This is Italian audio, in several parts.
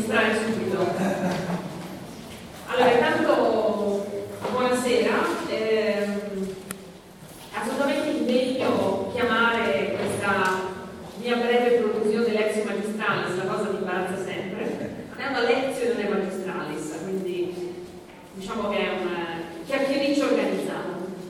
distrae subito. Allora, intanto buonasera. Assolutamente impegno chiamare questa mia breve prolusione Lectio Magistralis, la cosa mi imbarazza sempre. Non è una lezione, non è magistralis, quindi diciamo che è un chiacchiericcio organizzato.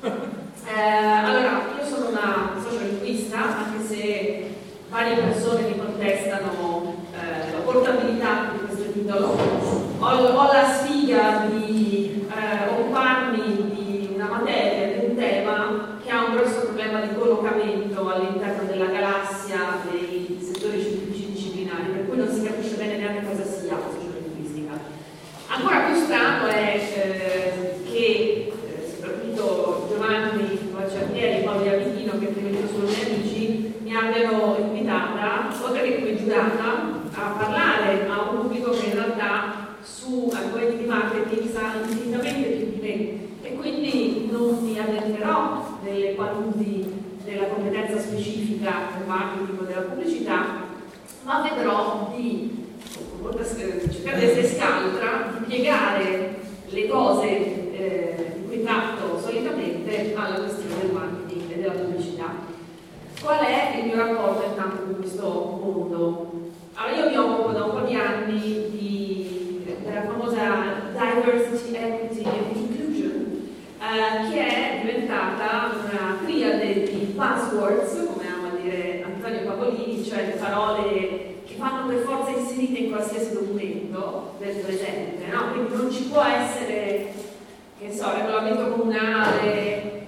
Allora, io sono una sociolinguista, anche se varie persone mi contestano la portabilità di questo titolo. Ho la sfiga di occuparmi di una materia, di un tema che ha un grosso problema di collocamento all'interno della galassia dei settori scientifici disciplinari, per cui non si capisce bene neanche cosa sia la sociolinguistica. Ancora più strano è che soprattutto Giovanni Valciarnieri e Paolo Iavidino, che prima sono miei amici, mi abbiano invitata, oltre che come giurata, a parlare a un pubblico che in realtà su argomenti di marketing sa infinitamente più di me, e quindi non mi addentrerò nelle paludi della competenza specifica del marketing o della pubblicità, ma vedrò di cercare di essere scaltra, di piegare le cose di cui tratto solitamente alla questione del marketing e della pubblicità. Qual è il mio rapporto intanto con questo mondo? Allora, io mi occupo da un po' di anni della famosa Diversity, Equity and Inclusion, che è diventata una triade di buzzwords, come ama dire Antonio Pavolini, cioè di parole che vanno per forza inserite in qualsiasi documento del presente, no? Quindi non ci può essere, che so, regolamento comunale,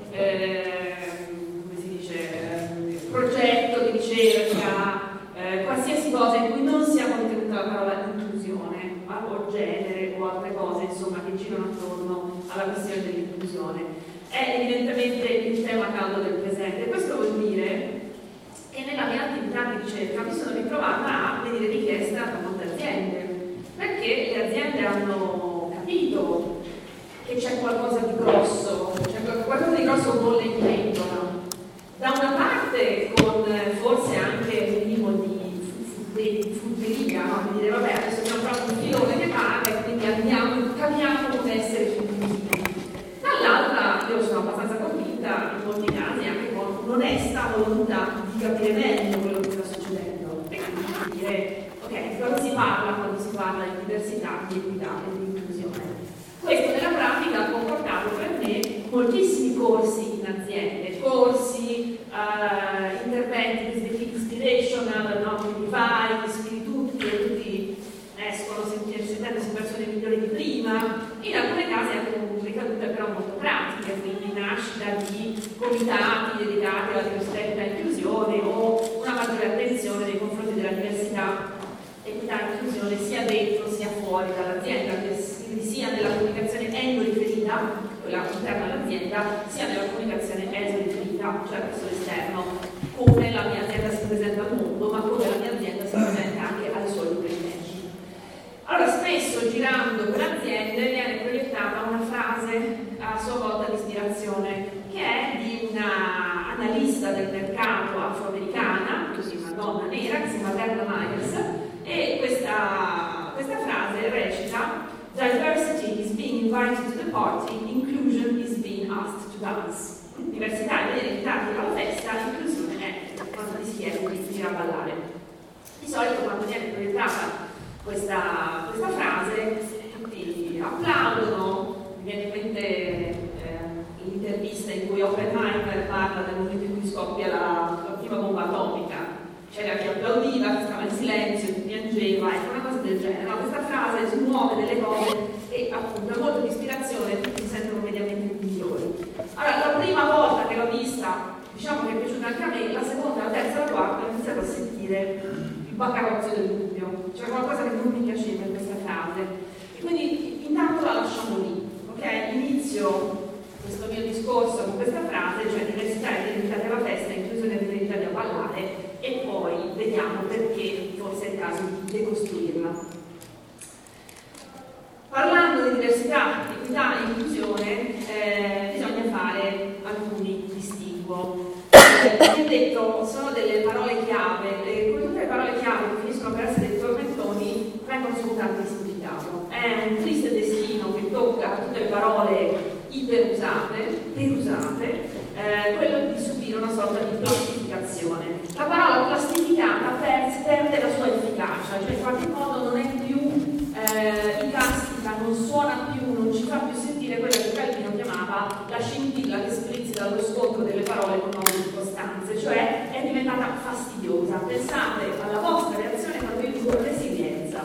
come si dice, progetto di ricerca, qualsiasi cosa in cui non sia contenuta la parola inclusione, o genere o altre cose, insomma, che girano attorno alla questione dell'inclusione. È evidentemente il tema caldo del presente. Questo vuol dire che nella mia attività di ricerca mi sono ritrovata a venire richiesta da molte aziende, perché le aziende hanno capito che c'è qualcosa di grosso, c'è qualcosa di grosso bolle in pentola. Da una parte con forse anche un minimo di furberia, no? Di dire vabbè, adesso abbiamo fatto un filone che paga e quindi capiamo come essere più inclusivi. Dall'altra io sono abbastanza convinta, in molti casi anche con un'onesta volontà di capire meglio quello che sta succedendo e quindi dire ok, di cosa si parla quando si parla di diversità, di equità e di inclusione. Questo nella pratica ha comportato per me moltissimi corsi in aziende, corsi, interventi di inspirational, no? Quindi vai, ispiri tutti e tutti escono sentendosi persone migliori di prima. In alcuni casi hanno ricadute però molto pratiche, quindi nascita di comitati dedicati alla diversità e inclusione o una maggiore attenzione nei confronti della diversità, equità e inclusione sia dentro sia fuori dall'azienda, quindi sia nella comunicazione endoriferita, quella interna all'azienda, sia nella comunicazione esoriferita, cioè verso l'esterno, come la mia azienda si presenta al mondo, ma come la mia azienda si presenta anche ai suoi dipendenti. Allora, spesso girando per aziende viene proiettata una frase a sua volta di ispirazione, che è di una analista del mercato afroamericana, così una donna nera, che si chiama Verna Myers, e questa frase recita: Diversity is being invited to the party, inclusion is being asked to dance. Diversità e invitati alla festa, inclusione è quando ti si chiede di venire a ballare. Di solito quando viene proiettata questa frase tutti applaudono. Mi viene in mente l'intervista in cui Oppenheimer parla del momento in cui scoppia la prima bomba atomica. C'era chi applaudiva, chi stava in silenzio, chi piangeva, ecco, una cosa del genere. No? Questa frase smuove delle cose e appunto ha molto di ispirazione e tutti si sentono mediamente migliori. Allora, la prima volta che l'ho vista, diciamo che è piaciuta anche a me, la seconda, la terza, la quarta, ho iniziato a sentire il baccarozzo del dubbio. C'era qualcosa che non mi piaceva in questa frase. E quindi intanto la lasciamo lì, ok? Inizio questo mio discorso con questa frase, cioè diversità e identità della festa, inclusione e identità da ballare, e poi vediamo perché forse è il caso di decostruirla. Parlando di diversità, equità e inclusione, bisogna fare alcuni distinguo. Come ho detto, sono delle parole chiave, come tutte le parole chiave che finiscono per essere dei tormentoni, vengono su tanti iperusate, derusate, quello di subire una sorta di plastificazione. La parola plastificata perde la sua efficacia, cioè in qualche modo non è più icastica, non suona più, non ci fa più sentire quella che Calvino chiamava la scintilla che sprizza dallo scontro delle parole con nuove circostanze, cioè è diventata fastidiosa. Pensate alla vostra reazione quando io dico resilienza.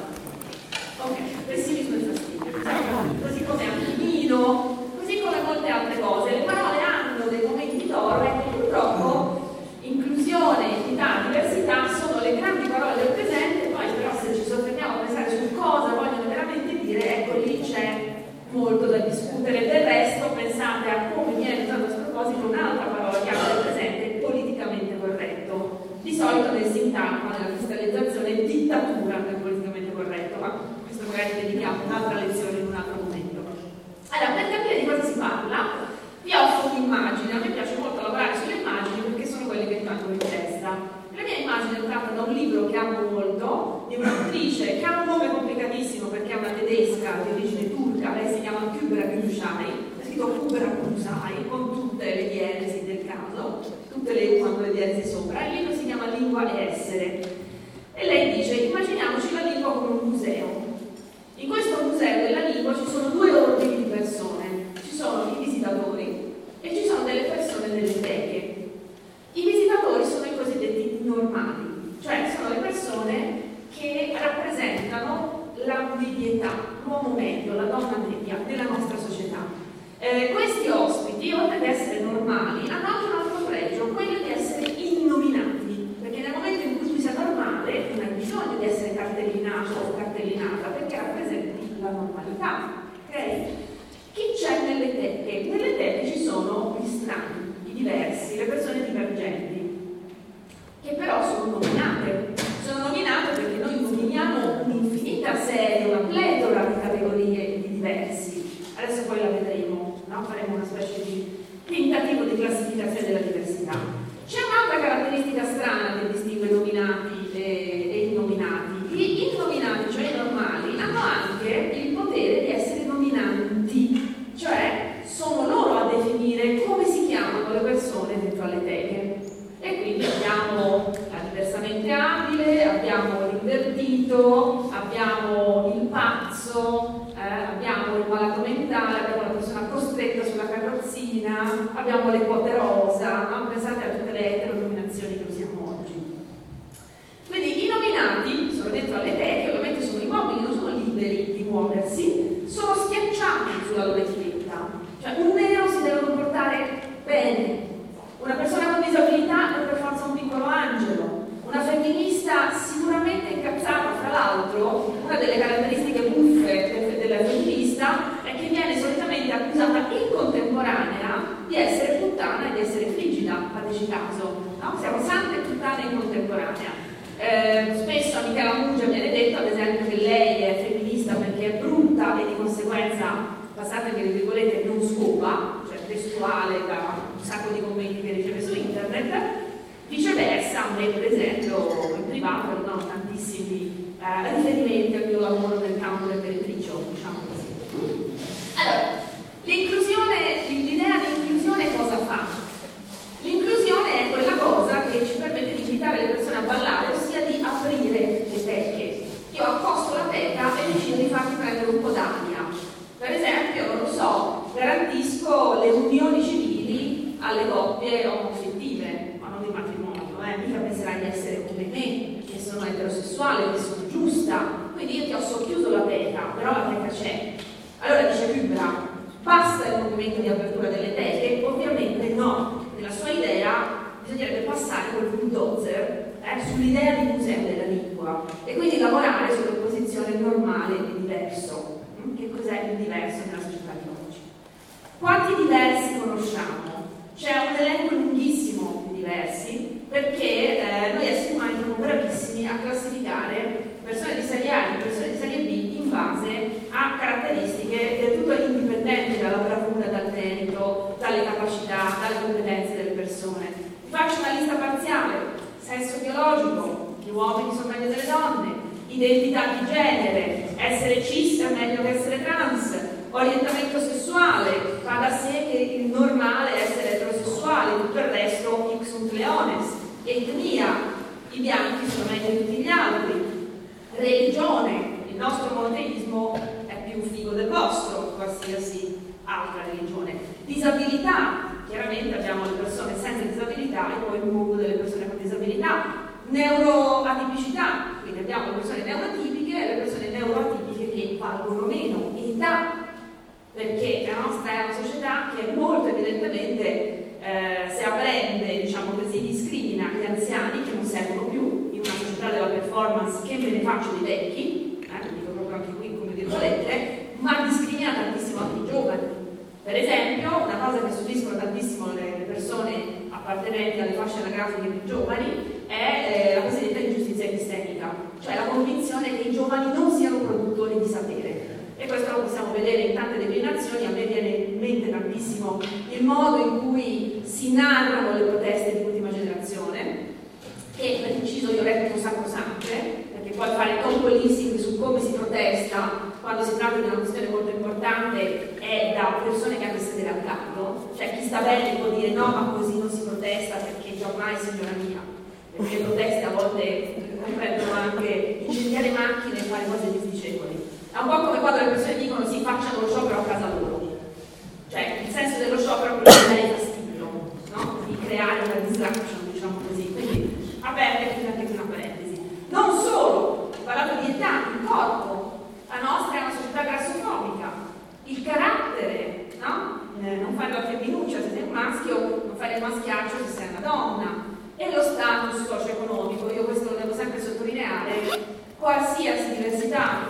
Ok, pessimismo e fastidio, così come anchino, così come molte altre cose. Le parole hanno dei momenti di d'oro e purtroppo inclusione, identità, diversità sono le grandi parole del presente. Poi però se ci soffermiamo a pensare su cosa vogliono veramente dire, ecco lì c'è molto da discutere. Del resto pensate a come viene usata a questo proposito un'altra parola chiave del presente, politicamente corretto. Di solito nel sintagma, nella cristallizzazione, è dittatura del politicamente corretto, ma questo magari dedichiamo un'altra lezione in un altro momento. Allora, per capire di cosa si parla, vi offro un'immagine. A me piace molto lavorare sulle immagini perché sono quelle che rimangono in testa. La mia immagine è tratta da un libro che amo molto, di un'autrice che ha un nome complicatissimo perché è una tedesca di origine turca. Lei si chiama Kübra Gülsay, è scritto Kübra Gülsay con tutte le dieresi del caso, tutte le quando le dieresi sopra. Il libro si chiama Lingua e essere e lei dice: immaginiamoci la lingua come un museo. In questo museo della lingua ci sono due ordini di persone, ci sono i visitatori e ci sono delle persone delle teche. I visitatori sono i cosiddetti normali, cioè sono le persone che rappresentano la medietà, l'uomo medio, la donna media della nostra società. Questi ospiti, oltre ad essere normali, hanno anche un altro pregio, quello di essere innominati, perché nel momento in cui tu sei normale non hai bisogno di essere cartellinato o cartellinata, perché rappresenti la normalità. Okay? Chi c'è nelle teche? Nelle teche ci sono gli strani, i diversi, le persone divergenti, che però sono nominate. Sono nominate perché noi nominiamo un'infinita serie, una pletora di categorie di diversi. Adesso poi la vedremo, no? Faremo una specie di tentativo di classificazione della diversità. C'è un'altra caratteristica strana che distingue nominati e innominati. Gli innominati, cioè i normali, hanno anche il potere di essere nominanti, cioè sono loro a definire come si chiamano le persone dentro alle teche. E quindi abbiamo la diversamente abile, abbiamo l'invertito, abbiamo il pazzo, abbiamo il malato mentale, abbiamo la persona costretta sulla carrozzina, abbiamo le quote rosa, no? Pensate a tutte le eteronominazioni che usiamo oggi. Quindi i nominati sono dentro alle teche, ovviamente sono immobili, non sono liberi di muoversi, sono schiacciati sulla loro etichetta. Cioè un nero si deve comportare bene, una persona con disabilità è per forza un piccolo angelo, una femminista sicuramente incazzata. Fra l'altro, una delle caratteristiche buffe della femminista è che viene solitamente accusata in contemporanea di essere puttana e di essere frigida, fateci caso, no? Siamo sante puttane in contemporanea. Spesso a Michela Muggia viene detto, ad esempio, che lei è femminista perché è brutta e di conseguenza, passate le virgolette, non scopa, cioè testuale da un sacco di commenti che riceve su internet. Viceversa, a me per esempio in privato non ho tantissimi riferimenti al mio lavoro nel campo del beneficio, diciamo così. Allora, l'inclusione, l'idea di inclusione cosa fa? L'inclusione è quella cosa che ci permette di invitare le persone a ballare, ossia di aprire le teche. Io accosto la teca e decido di farti prendere un po' d'aria. Per esempio, non lo so, garantisco le unioni civili alle coppie omosessuali, ma non di matrimonio, mica penserai di essere come me, che sono eterosessuale, che sono giusta, quindi io ti ho socchiuso la teca, però la teca c'è. Allora dice Kübra, basta il movimento di apertura delle teche? Ovviamente no, nella sua idea bisognerebbe passare col bulldozer sull'idea di museo della lingua e quindi lavorare sull'opposizione normale e diverso. Che cos'è il diverso nella società di oggi? Quanti diversi conosciamo? C'è un elenco lunghissimo di diversi perché noi esseri umani siamo bravissimi a classificare persone di serie A e persone di serie B in base a caratteristiche del tutto indipendenti dalla bravura, dal merito, dalle capacità, dalle competenze delle persone. Vi faccio una lista parziale: sesso biologico, gli uomini sono meglio delle donne, identità di genere, essere cis è meglio che essere trans, Orientamento sessuale, fa da sé che il normale è essere eterosessuale, tutto il resto hic sunt leones. Etnia, i bianchi sono meglio di tutti gli altri. Religione, il nostro monoteismo è più figo del vostro, qualsiasi altra religione. Disabilità, chiaramente abbiamo le persone senza disabilità e poi il mondo delle persone con disabilità. Neuroatipicità, quindi abbiamo le persone neurotipiche e le persone neuroatipiche che valgono meno. Età, perché la nostra è una società che molto evidentemente se apprende, diciamo così, discrimina gli anziani che non servono più in una società della performance. Che me ne faccio dei vecchi, lo dico proprio anche qui come virgolette, ma discrimina tantissimo anche i giovani. Per esempio, una cosa che subiscono tantissimo le persone appartenenti alle fasce anagrafiche più giovani è la cosiddetta ingiustizia epistemica, cioè la convinzione che i giovani non siano produttori di sapere. E questo lo possiamo vedere in tante declinazioni. A me viene in mente tantissimo il modo in cui si narrano le proteste di ultima generazione, che per inciso io reputo sacrosante, perché poi fare top policing su come si protesta quando si tratta di una questione molto importante è da persone che hanno il sedere al caldo, cioè chi sta bene può dire no, ma così non si protesta perché già ormai signora mia, perché le proteste a volte comprendono anche incendiare macchine e fare cose disdicevoli. È un po' come quando le persone dicono si facciano lo sciopero a casa loro, cioè il senso dello sciopero è quello di dare fastidio, no? Di creare una distraction, diciamo così. Quindi aperte anche qui una parentesi. Non solo, ho parlato di età, il corpo, la nostra è una società grassofobica, il carattere, no? Non fare la femminuccia se sei un maschio, non fare il maschiaccio se sei una donna, e lo status socio-economico. Io questo lo devo sempre sottolineare. Qualsiasi diversità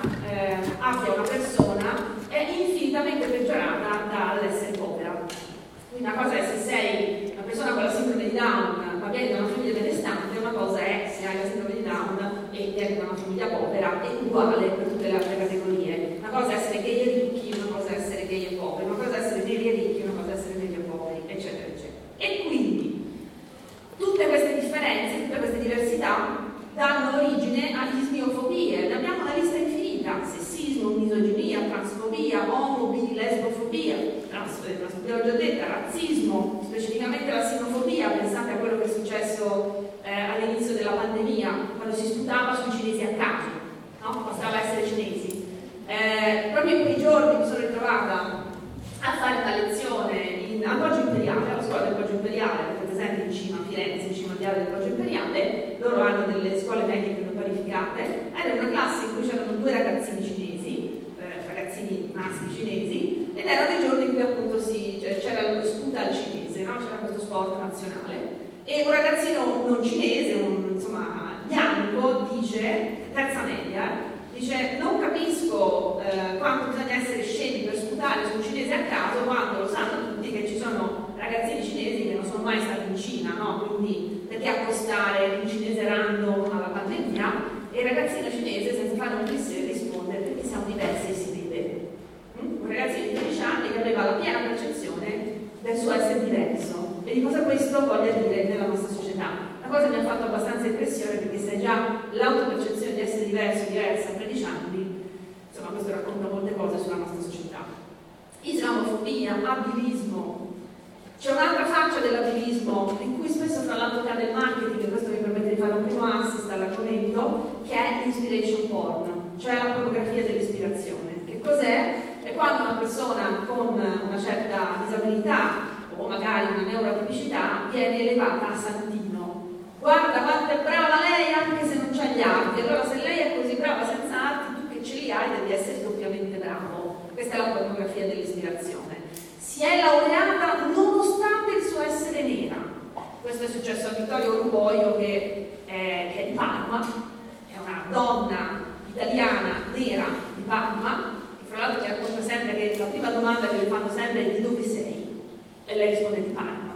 abbia una persona è infinitamente peggiorata dall'essere povera. Quindi una cosa è se sei una persona con la sindrome di Down ma vieni da una famiglia benestante, una cosa è se hai la sindrome di Down e vieni da una famiglia povera, è uguale per tutte le altre categorie. Una cosa è essere gay e ricchi, una cosa è essere gay e poveri, una cosa è essere neri e ricchi, una cosa è essere neri e poveri, eccetera, eccetera. E quindi tutte queste differenze, tutte queste diversità danno origine a dismiofobie. Ne abbiamo una lista infinita: sessismo, misoginia, transfobia, omobi, lesbofobia, transfobia l'ho già detta, razzismo, specificamente la sinofobia. Pensate a quello che è successo all'inizio della pandemia, quando si sputava sui cinesi a caso, no? Bastava essere cinesi. Proprio in quei giorni mi sono ritrovata a fare una lezione al Poggio Imperiale, alla scuola del Poggio Imperiale, avete presente in cima a Firenze, in cima al viale del Poggio Imperiale. Loro hanno delle scuole medie preparificate. Era una classe in cui c'erano 2 ragazzini cinesi, ragazzini maschi cinesi, ed erano dei giorni in cui appunto c'era lo sputa al cinese, no? C'era questo sport nazionale. E un ragazzino non cinese, insomma bianco, dice, terza media, dice: non capisco quanto bisogna essere scemi per sputare su un cinese a caso quando lo sanno tutti che ci sono ragazzini cinesi che non sono mai stati in Cina, no? Quindi perché accostare un cinese random alla pandemia? E il ragazzino cinese, senza fare un pensiero, risponde: perché siamo diversi e si vede. Un ragazzino di 13 anni che aveva la piena percezione del suo essere diverso e di cosa questo voglia dire nella nostra società. La cosa mi ha fatto abbastanza impressione, perché se già l'autopercezione di essere diverso, diversa a 13 anni, insomma questo racconta molte cose sulla nostra società. Islamofobia, abilismo. C'è un'altra faccia dell'abilismo in cui spesso fra l'altro cade il marketing, e questo mi permette di fare un primo assist all'argomento, che è l'inspiration porn, cioè la pornografia dell'ispirazione. Che cos'è? È quando una persona con una certa disabilità o magari una neuroatipicità viene elevata a santino. Guarda quanto è brava lei anche se non c'ha gli arti, allora se lei è così brava senza arti, tu che ce li hai devi essere doppiamente bravo. Questa è la pornografia dell'ispirazione. Si è laureata nonostante il suo essere nera. Questo è successo a Vittorio Ruboio, che è di Parma, è una donna italiana nera di Parma, che fra l'altro ci racconta sempre che la prima domanda che le fanno sempre è: di dove sei? E lei risponde: di Parma.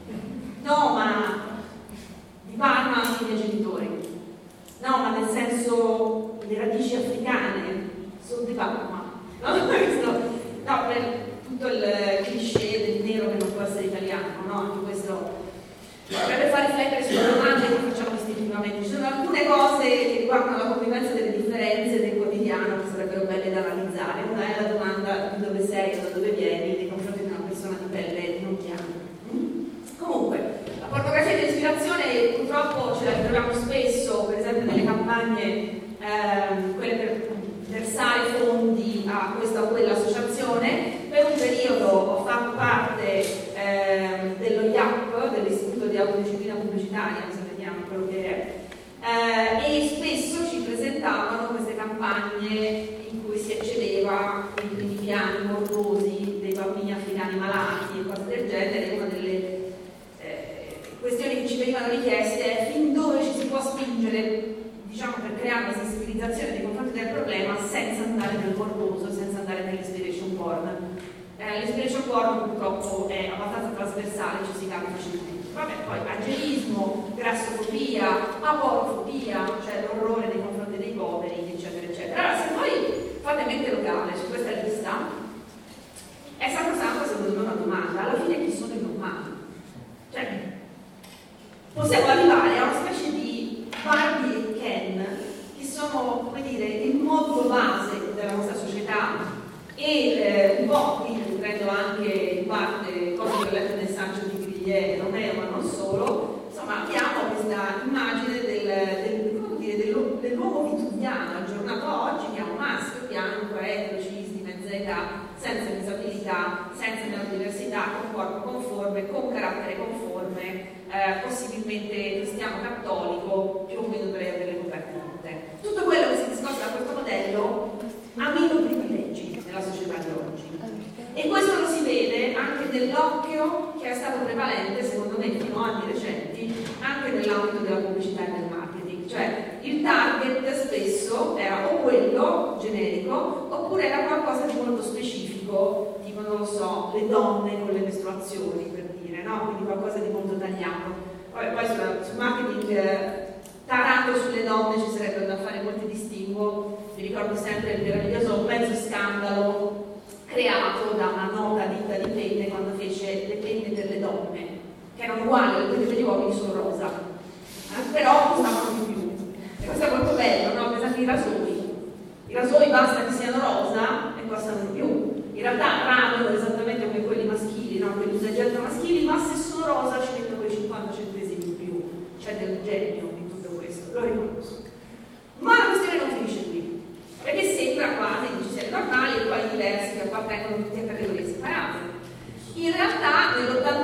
No, ma di Parma anche i miei genitori. No, ma nel senso, le radici africane sono di Parma. No, per tutto il cliché del nero che non può essere italiano, no? Anche questo dovrebbe far riflettere sulle domande che facciamo istintivamente. Ci sono alcune cose che riguardano la convivenza delle differenze del quotidiano che sarebbero belle da analizzare. Una è la domanda: di dove sei? troviamo spesso, per esempio nelle campagne, quelle per versare fondi a questa o quella associazione. Per un periodo ho fatto parte dello IAP, dell'Istituto di Autodisciplina Pubblicitaria, se vediamo quello che è, e spesso ci presentavano queste campagne in cui si eccedeva i primi piani morbosi dei bambini africani malati e cose del genere. Una delle questioni che ci venivano richieste è fin dove ci si può spingere, diciamo, per creare una sensibilizzazione nei confronti del problema senza andare nel morboso, senza andare nell'inspiration porn. L'inspiration porn purtroppo è abbastanza trasversale, ci si cade facilmente. Vabbè, poi ageismo, grassofobia, aporofobia, cioè l'orrore nei confronti dei poveri, eccetera, eccetera. Allora, se voi fate mente locale su questa lista, è sacrosanto secondo me una domanda: alla fine chi sono i normali? Cioè, possiamo arrivare a una specie di Barbie e Ken, che sono, come dire, il modulo base della nostra società, e un po' qui prendo anche in parte cose che ho letto nel saggio di Griglie e Romeo, ma non solo. Insomma, abbiamo questa immagine dell'uomo vitruviano aggiornato a oggi, che ha un maschio bianco, etero, cis, di mezza età, senza disabilità, senza neurodiversità, con corpo conforme, con carattere conforme, possibilmente cristiano cattolico, più o meno dovrei averle coperte tutte. Tutto quello che si discosta da questo modello ha meno privilegi nella società di oggi. E questo lo si vede anche nell'occhio che è stato prevalente, secondo me, fino a anni recenti, anche nell'ambito della pubblicità e del marketing. Cioè, il target spesso era o quello generico, oppure era qualcosa di molto specifico, tipo, non lo so, le donne con le mestruazioni, per dire, no? Quindi qualcosa di molto tagliato. Poi sul marketing tarato sulle donne ci sarebbero da fare molti distinguo. Mi ricordo sempre il meraviglioso mezzo scandalo creato da una nota ditta di penne quando fece le penne per le donne, che erano uguali alle penne per gli uomini, solo rosa, però costavano di più. E questo è molto bello, no? Per esempio i rasoi basta che siano rosa e costano di più. In realtà radono esattamente come quelli maschili, no? Quelli usaggetto maschili, ma se sono rosa ci mettono quei 50 centesimi in più. C'è del genio in tutto questo, lo riconosco. Ma la questione non finisce qui, perché sembra quasi che ci siano normali e poi diversi che appartengono tutti a categorie separate. In realtà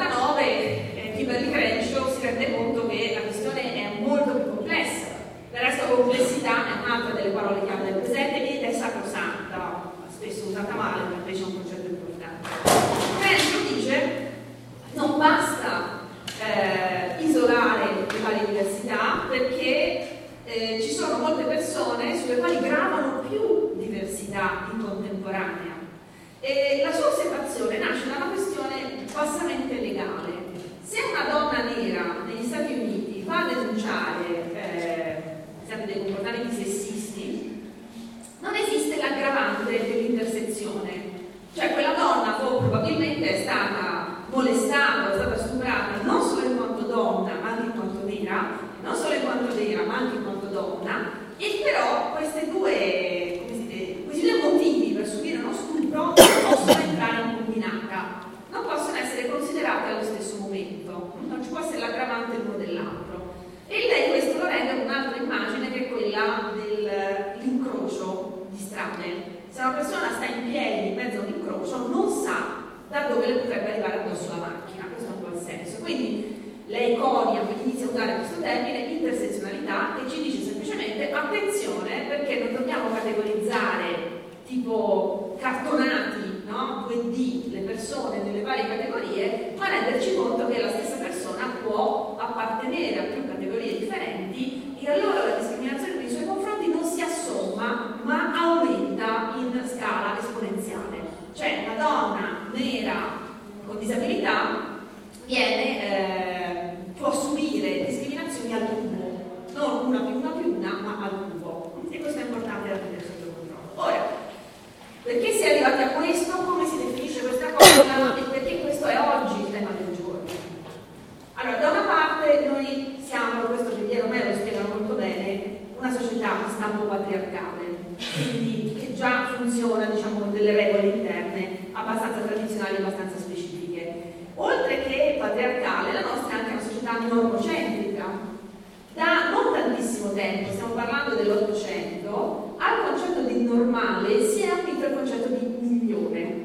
nell'89 Kimberly Crenshaw si rende conto che la questione è molto più complessa. Del resto complessità è un'altra delle parole chiave del presente ed è sacrosanta, spesso usata male, ma invece è un concetto importante. Crenshaw dice: non basta isolare le varie diversità, perché ci sono molte persone sulle quali gravano più diversità in contemporanea. E la sua osservazione nasce da una questione bassamente legale. Se una donna nera negli Stati Uniti va a denunciare dei comportamenti sessisti, non esiste l'aggravante dell'intersezione. Cioè, quella donna probabilmente è stata molestata, è stata stuprata non solo in quanto donna, ma anche in quanto nera, non solo in quanto nera, ma anche in quanto donna, e però questi due motivi per subire uno stupro non possono entrare in combinata, non possono essere considerati allo stesso momento, non ci può essere l'aggravante l'uno dell'altro. E lei questo lo rende con un'altra immagine, che è quella dell'incrocio di strade. Se una persona sta in piedi in mezzo a un incrocio, non sa da dove le potrebbe arrivare addosso la macchina, questo è un po' il senso. Quindi lei conia, inizia a usare questo termine, intersezionalità, e ci dice semplicemente: attenzione, perché non dobbiamo categorizzare tipo cartonati, no? 2D le persone nelle varie categorie, ma renderci conto che la stessa persona può appartenere a più categorie differenti, e allora la discriminazione nei suoi confronti non si assomma, ma aumenta in scala esponenziale. Cioè, una donna nera con disabilità può subire discriminazioni al cubo, non una più una, ma al cubo. E questo è importante da tenere sotto controllo. Ora, perché si è arrivati a questo? Come si definisce questa cosa? E perché questo è oggi il tema del giorno? Allora, da una parte noi siamo, questo Piero me lo spiega molto bene, una società di stampo patriarcale, quindi che già funziona, diciamo, con delle regole interne abbastanza tradizionali, abbastanza specifiche. Oltre che patriarcale, la nostra è anche una società normocentrica, da non dell'Ottocento al concetto di normale si è unito il concetto di migliore,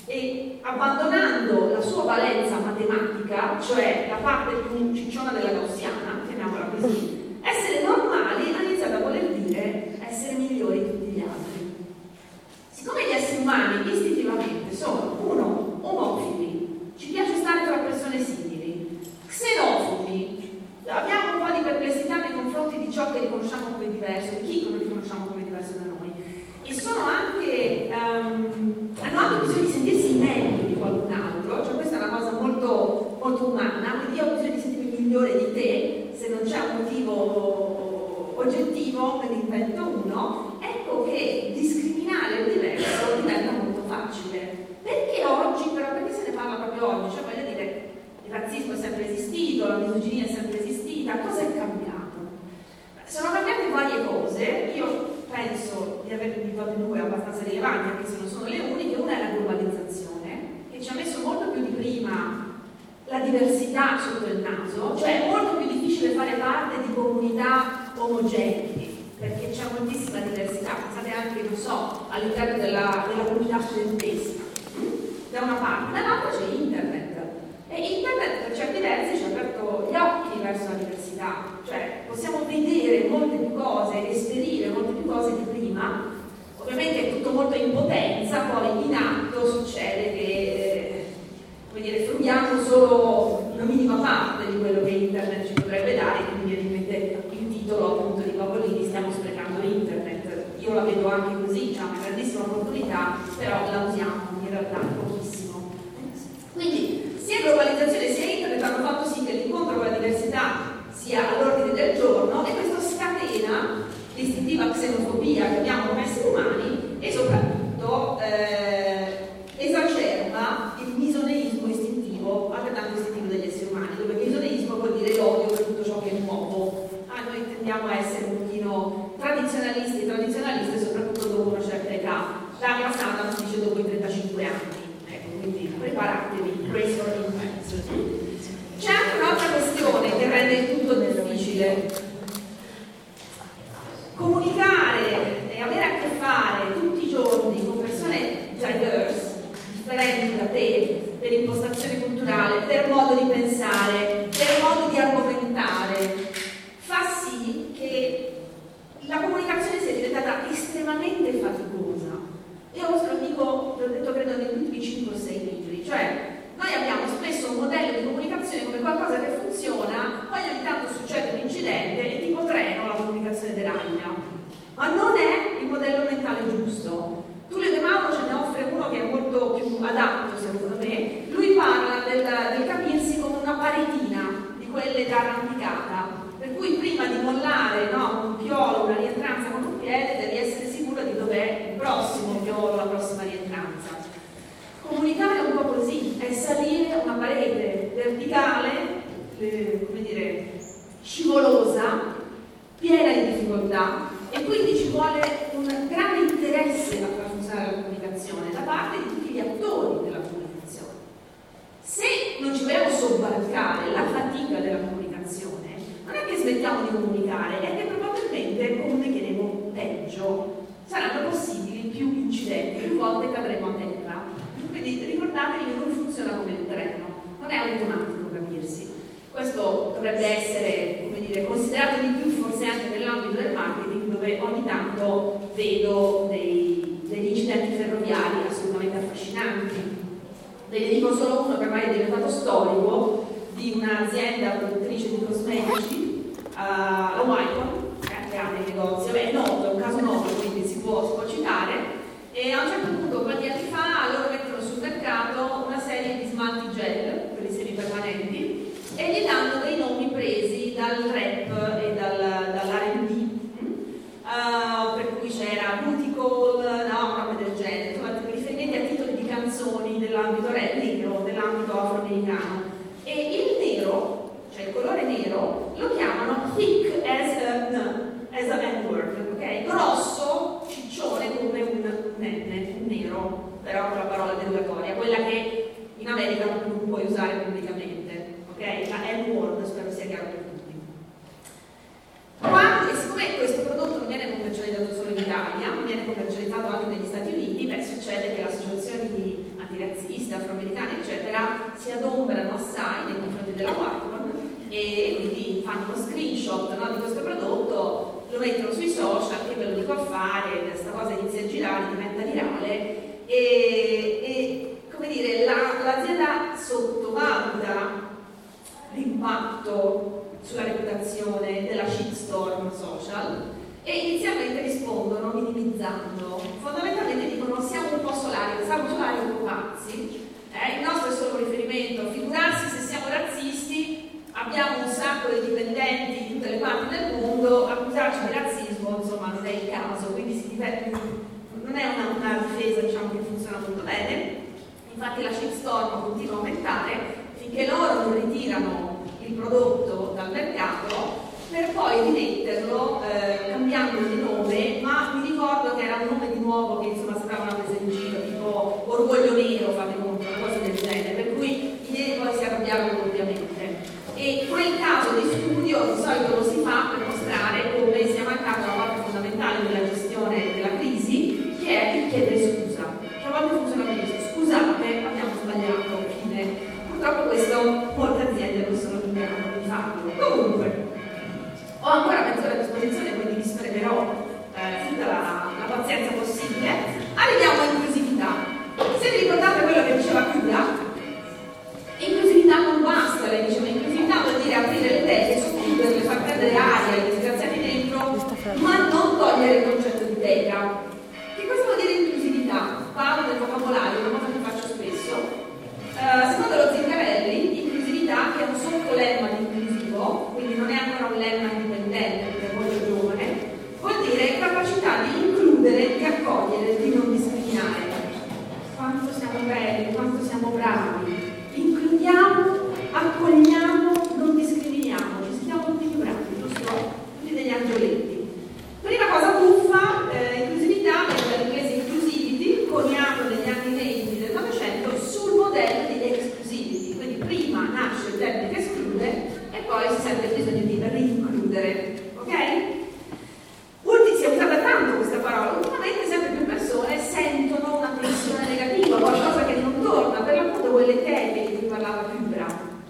e abbandonando la sua valenza matematica, cioè la parte più cicciona della gaussiana, chiamiamola così, essere normali ha iniziato a voler dire essere migliori di tutti gli altri. Siccome gli esseri umani istintivamente sono, uno, omofobi, ci piace stare tra persone simili, xenofobi, abbiamo un po' di perplessità nei confronti di ciò che riconosciamo come diverso, di chi riconosciamo come diverso da noi, e sono anche, hanno anche bisogno di sentirsi meglio di qualcun altro, cioè questa è una cosa molto, molto umana, quindi io ho bisogno di sentirmi migliore di te, se non c'è un motivo oggettivo me ne invento uno. Ecco che discriminare il diverso diventa molto facile. Perché oggi, però, perché se ne parla proprio oggi? Cioè, voglio dire, il razzismo è sempre esistito, la misoginia è sempre esistita, cosa è cambiato? Sono cambiate varie cose, io penso di averne individuate due abbastanza rilevanti, anche se non sono le uniche. Una è la globalizzazione, che ci ha messo molto più di prima la diversità sotto il naso, cioè è molto più difficile fare parte di comunità omogenee, perché c'è moltissima diversità. Pensate anche, non so, all'interno della comunità studentesca, da una parte, dall'altra c'è internet, e internet per certi versi ci ha aperto gli occhi verso la diversità, cioè possiamo vedere molte più cose, esperire molte più cose di prima. Ovviamente è tutto molto in potenza, poi in atto succede che come dire, fruiamo solo una minima parte di quello che internet ci potrebbe dare, quindi evidentemente il titolo appunto di Pavolini, stiamo sprecando internet. Io la vedo anche così, c'è una grandissima opportunità, però la usiamo in realtà pochissimo. Quindi sia globalizzazione sia internet hanno fatto sì che l'incontro con la diversità sia all'ordine del giorno, e questo scatena l'istintiva xenofobia che abbiamo come esseri umani, e soprattutto esacerba il misoneismo istintivo, altrettanto istintivo degli esseri umani, dove il misoneismo vuol dire l'odio per tutto ciò che è nuovo. Noi tendiamo a essere un pochino tradizionalisti e tradizionaliste, soprattutto dopo una certa età. La mia standard si dice dopo i 35 anni. Ecco, quindi preparatevi, brace for impact. C'è anche un'altra questione che rende il tutto difficile. Comunicare e avere a che fare tutti i giorni con persone diverse, differenti da te, per impostazione culturale, per modo di pensare, per modo di argomentare, fa sì che la comunicazione sia diventata estremamente faticosa. Io questo lo dico, l'ho detto credo negli ultimi 5 o 6 libri, cioè noi abbiamo spesso un modello di comunicazione come qualcosa che funziona, poi ogni tanto succede un incidente e tipo treno la comunicazione deraglia. Ma non è il modello mentale giusto. Tullio De Mauro ce ne offre uno che è molto più adatto secondo me. Lui parla del capirsi come una paretina di quelle da arrampicata, per cui prima di mollare un piolo, una rientranza con un piede, devi essere sicuro di dov'è il prossimo piolo, la prossima rientranza. Comunicare è un po' così, è salire una parete verticale, come dire, scivolosa, piena di difficoltà, e quindi ci vuole un grande interesse a far funzionare la comunicazione da parte di tutti gli attori della comunicazione. Se non ci vogliamo sobbarcare la fatica della comunicazione, non è che smettiamo di comunicare, è che probabilmente comunicheremo peggio, saranno possibili più incidenti, più volte cadremo a terra. Quindi ricordatevi che non funziona come il treno, non è automatico capirsi. Questo dovrebbe essere, come dire, considerato di più forse anche nell'ambito del marketing, dove ogni tanto vedo degli incidenti ferroviari assolutamente affascinanti. Ve ne dico solo uno che ormai è diventato storico, di un'azienda produttrice di cosmetici, la Wycon, che ha dei negozi. È noto, è un caso noto, quindi si può citare. E a un certo punto, un po' di anni fa, loro mettono sul mercato una serie di smalti gel, quelli semipermanenti, e gli danno dei nomi presi dal rap e dall'R&B, per cui c'era Booty Call, una roba del genere, insomma, riferimenti a titoli di canzoni dell'ambito nero, dell'ambito afroamericano. E il nero, cioè il colore nero, lo chiamano thick as a beh, succede che le associazioni antirazziste, afroamericane, eccetera, si adombrano assai nei confronti della Whitehorn e quindi fanno uno screenshot, no, di questo prodotto, lo mettono sui social, che ve lo dico a fare, questa cosa inizia a girare, diventa virale e come dire, l'azienda sottovaluta l'impatto sulla reputazione della shitstorm social e inizialmente rispondono minimizzando. Fondamentalmente dicono: siamo un po' solari, un po' pazzi, il nostro è solo un riferimento, figurarsi se siamo razzisti, abbiamo un sacco di dipendenti in tutte le parti del mondo, accusarci di razzismo insomma non è il caso, quindi non è una difesa, diciamo, che funziona molto bene. Infatti la shitstorm continua a aumentare finché loro non ritirano il prodotto dal mercato per poi rimetterlo cambiando di nome, ma mi ricordo che era un nome di nuovo che insomma sembrava una presa in giro, tipo Orgoglio Nero, fate conto, una cosa del genere, per cui i neri poi si arrabbiarono ovviamente. E quel caso di studio di solito lo si fa per mostrare come sia mancata una parte fondamentale della gestione della crisi, che è il chiedere scusa, che a volte funziona così: scusate, abbiamo sbagliato, fine. Purtroppo questo molte aziende non sono in grado di farlo. Comunque, ho ancora mezz'ora a disposizione, quindi vi spremerò tutta la pazienza possibile. Arriviamo all'inclusività. Se vi ricordate quello che diceva Chiura, inclusività non basta, lei diceva inclusività vuol dire aprire le teste, socchiuderle, far perdere aria agli disgraziati dentro, ma non togliere il concetto di teca. Che cosa vuol dire inclusività? Parlo del vocabolario, una cosa che faccio spesso. Secondo lo Zingarelli, inclusività, che è un sottolemma di inclusivo, quindi non è ancora un lemma indipendente, perché è molto giovane, vuol dire capacità di includere, di accogliere, di non discriminare. Quanto siamo belli, quanto siamo bravi. Includiamo, accogliamo, non discriminiamo, ci sentiamo tutti più bravi, giusto? Tutti degli angioletti. Prima cosa buffa, inclusività, dall'inglese inclusivity, coniato negli anni 20 del Novecento sul modello degli exclusivity, quindi prima nasce il termine che esclude e poi si sente il bisogno di rincludere, ok? Si è usata tanto questa parola, ultimamente sempre più persone sentono una tensione negativa, qualcosa che non torna, per l'appunto quelle teche di cui parlava Kübra.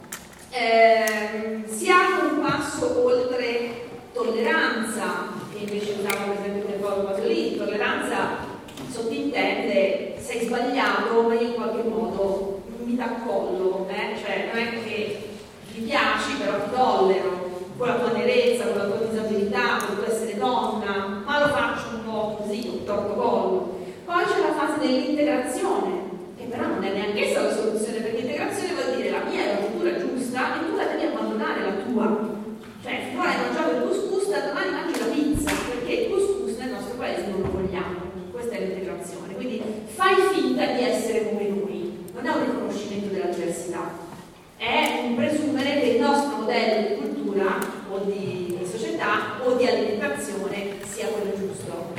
Si apre un passo oltre tolleranza, che invece usavo per esempio nel modo lì. Tolleranza sottintende: sei sbagliato, ma io in qualche modo mi t'accollo, cioè non è che mi piaci, però ti tollero, con la tua nerezza, con la tua disabilità, con il tuo essere donna, ma lo faccio un po' così, un torto collo. Poi c'è la fase dell'integrazione, che però non è neanche essa la soluzione, perché integrazione vuol dire: la mia è la cultura giusta e tu la devi abbandonare la tua. Cioè, finora hai mangiato il couscous, da domani mangi la pizza, perché il couscous nel nostro paese non lo vogliamo. Questa è l'integrazione. Quindi fai finta di essere come noi, non è un riconoscimento della diversità. È un presumere che il nostro modello di cultura o di società o di alimentazione sia quello giusto.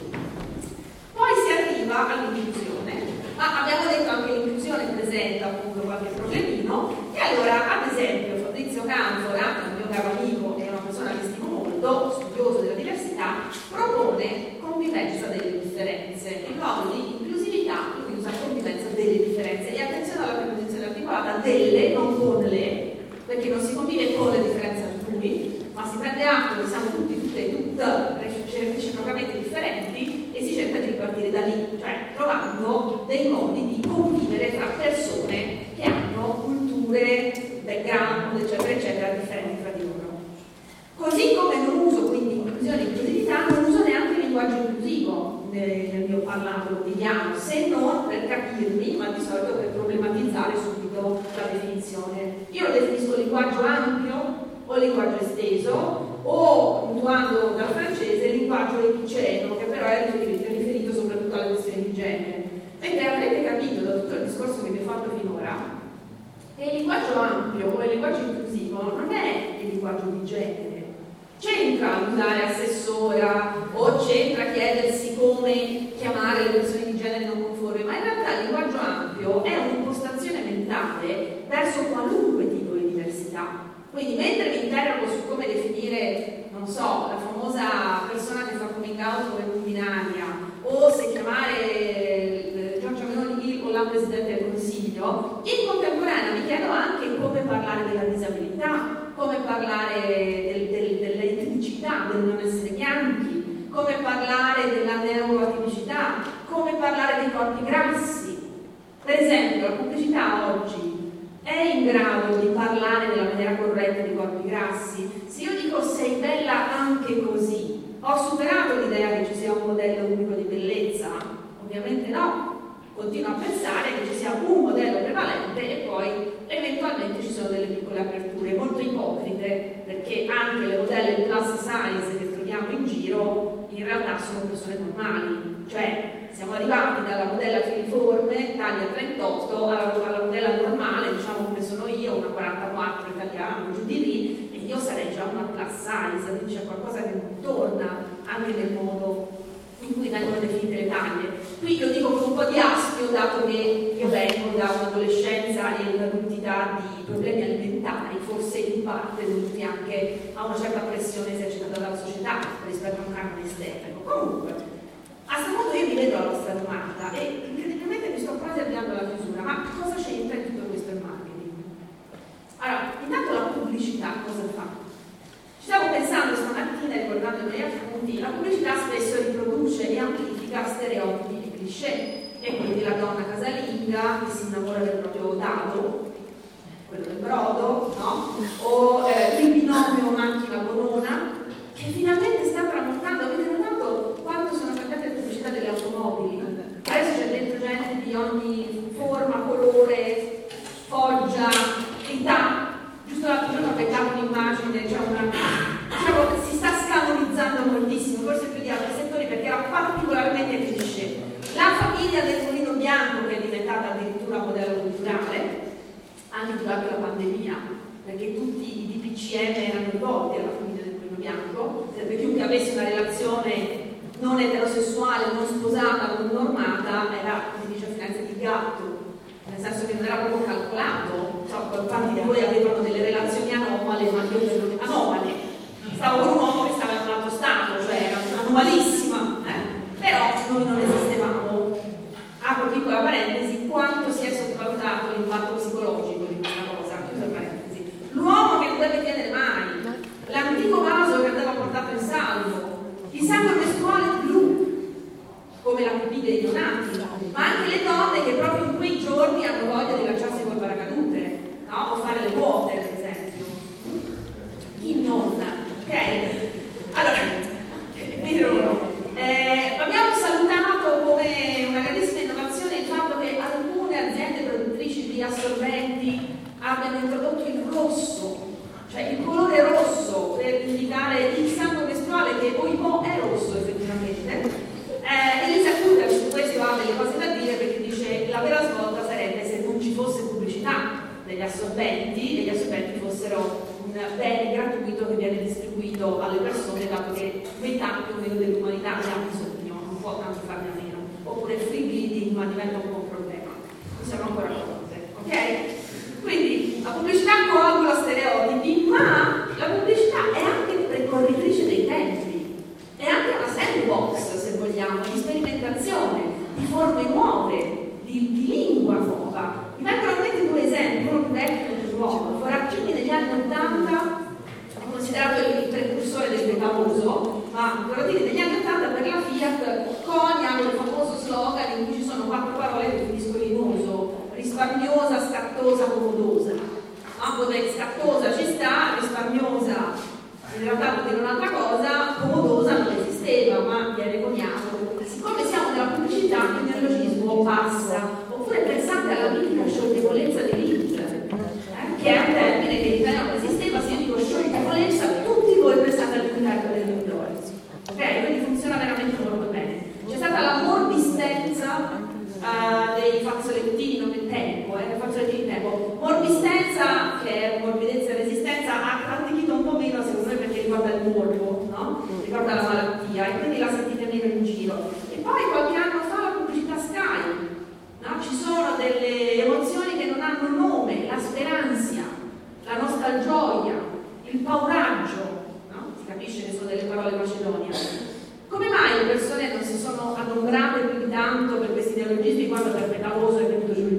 Poi si arriva all'inclusione, ma abbiamo detto anche che l'inclusione presenta appunto qualche problemino, e allora ad esempio Fabrizio Canfora, un mio caro amico e una persona che stimo molto, studioso della diversità, propone convivenza delle differenze. Il modo di inclusività lui usa convivenza delle differenze, e attenzione alla preposizione articolata delle, non con le, perché non si convive con le differenze altrui, ma si prende atto che siamo tutti, tutte e tutte reciprocamente differenti e si cerca di ripartire da lì, cioè trovando dei modi di convivere tra persone che hanno culture, background, eccetera, eccetera, differenti tra di loro. Così come non uso quindi inclusione e inclusività, non uso neanche il linguaggio inclusivo nel mio parlato quotidiano, se non per capirmi, ma di solito per problematizzare subito la definizione. Io lo definisco linguaggio ampio o linguaggio esteso, o mutuando dal francese linguaggio epiceno, che però è riferito soprattutto alle questioni di genere. Mentre avrete capito da tutto il discorso che vi ho fatto finora che il linguaggio ampio o il linguaggio inclusivo non è il linguaggio di genere. C'entra usare assessora o c'entra chiedersi come chiamare le persone di genere non conformi, ma in realtà il linguaggio ampio è un'impostazione mentale verso qualunque tipo di diversità. Quindi mentre mi interrogo su come definire, non so, la famosa persona che fa coming out come non binaria, o se chiamare Presidente del Consiglio, in contemporanea mi chiedo anche come parlare della disabilità, come parlare dell'etnicità, del non essere bianchi, come parlare della neuroatipicità, come parlare dei corpi grassi. Per esempio, la pubblicità oggi è in grado di parlare nella maniera corretta dei corpi grassi? Se io dico sei bella anche così, ho superato l'idea che ci sia un modello unico di bellezza? Ovviamente no. Continuo a pensare che ci sia un modello prevalente e poi eventualmente ci sono delle piccole aperture molto ipocrite, perché anche le modelle plus size che troviamo in giro in realtà sono persone normali, cioè siamo arrivati dalla modella filiforme, taglia 38, alla modella normale, diciamo come sono io, una 44 italiana, giù di lì, e io sarei già una plus size, quindi c'è qualcosa che non torna anche nel modo in cui vengono definite le taglie. Qui lo dico con un po' di astio, dato che io vengo da un'adolescenza e un'adultità di problemi alimentari, forse in parte dovuti anche a una certa pressione esercitata dalla società rispetto a un canone estetico. Comunque, a questo punto io mi vedo alla vostra domanda e incredibilmente mi sto quasi avviando alla chiusura, ma cosa c'entra in tutto questo il marketing? Allora, intanto la pubblicità cosa fa? Ci stavo pensando stamattina, ricordando i miei appunti, la pubblicità spesso riproduce e amplifica stereotipi e cliché, e quindi la donna casalinga che si innamora del proprio dado, quello del brodo, no? O il binomio macchina-bonona, che finalmente sta tramontando. Avete notato quanto sono cambiate le pubblicità delle automobili? Adesso c'è dentro gente di ogni forma, colore, foggia, età. Giusto l'altro giorno ho beccato un'immagine, diciamo, si sta scalonizzando moltissimo, forse più di altri settori perché era particolarmente cliché. La famiglia del mulino bianco, che è diventata addirittura un modello culturale, anche durante la pandemia, perché tutti i DPCM erano rivolti alla famiglia del mulino bianco, per chiunque avesse una relazione non eterosessuale, non sposata, non normata, era, come dice Firenze, di gatto. Nel senso che non era proprio calcolato, quanti di voi avevano delle relazioni anomale, ma io anomale. Stavo con un uomo che stava in un altro stato, cioè era anomalissima, però noi non esistevamo. Apro piccola parentesi, quanto si è sottovalutato l'impatto psicologico di questa cosa, chiusa parentesi. L'uomo che non deve chiedere mai, l'antico vaso che andava portato in salvo, il sangue mestruale blu, come la pipì dei neonati, ma anche le donne che proprio in quei giorni hanno voglia di lanciarsi col paracadute, no? O fare le quote, per esempio. Chi non? Ok? Allora, abbiamo salutato come una grandissima innovazione il fatto che alcune aziende produttrici di assorbenti abbiano introdotto il rosso, cioè il colore rosso per indicare il sangue mestruale, che poi è rosso effettivamente. Elisa Cuda su questo ha delle cose da dire, perché dice che la vera svolta sarebbe se non ci fosse pubblicità degli assorbenti fossero un bene gratuito che viene distribuito alle persone, dato che metà più o meno dell'umanità ne ha bisogno, non può tanto farne a meno, oppure free bleeding, ma diventa un po' un problema. Non siamo ancora pronte, ok? Quindi la pubblicità coagula stereotipi, ma la pubblicità è anche precorritrice dei tempi, è anche una sandbox, se vogliamo, di sperimentazione, di forme nuove, di lingua nuova. Mi vengono in mente due esempi, uno più vecchio e uno più nuovo. Foracchini negli anni 80 è considerato il precursore del betamoso, ma Foracchini negli anni 80 per la Fiat conia quel famoso slogan in cui ci sono 4 parole che finiscono in uso: risparmiosa, scattosa, comodosa. Scattosa ci sta, risparmiosa in realtà vuol dire un'altra cosa, comodosa non esisteva, ma viene coniato. Siccome siamo nella pubblicità, il neologismo passa. Oppure pensate alla mitica scioltevolezza di Lidl, che è un termine che in Italia non esisteva. Se io dico scioltevolezza, tutti voi pensate all'interno del migliore. Ok? Quindi funziona veramente molto bene. C'è stata la morbistenza dei fazzolettini, non il tempo, fazzolettini di tempo. Morbistenza, che è morbidezza e resistenza, ha antichito un po' meno secondo me, perché ricorda il morbo, no? Ricorda la malattia, e quindi la sentite meno in giro. E poi qualche anno fa la pubblicità Sky, no? Ci sono delle emozioni che non hanno nome: la speranza, la nostalgia, il pauraggio, no? Si capisce che sono delle parole macedonia. Come mai le persone non si sono adombrate più di tanto per questi neologismi quando per Petaloso è venuto giù il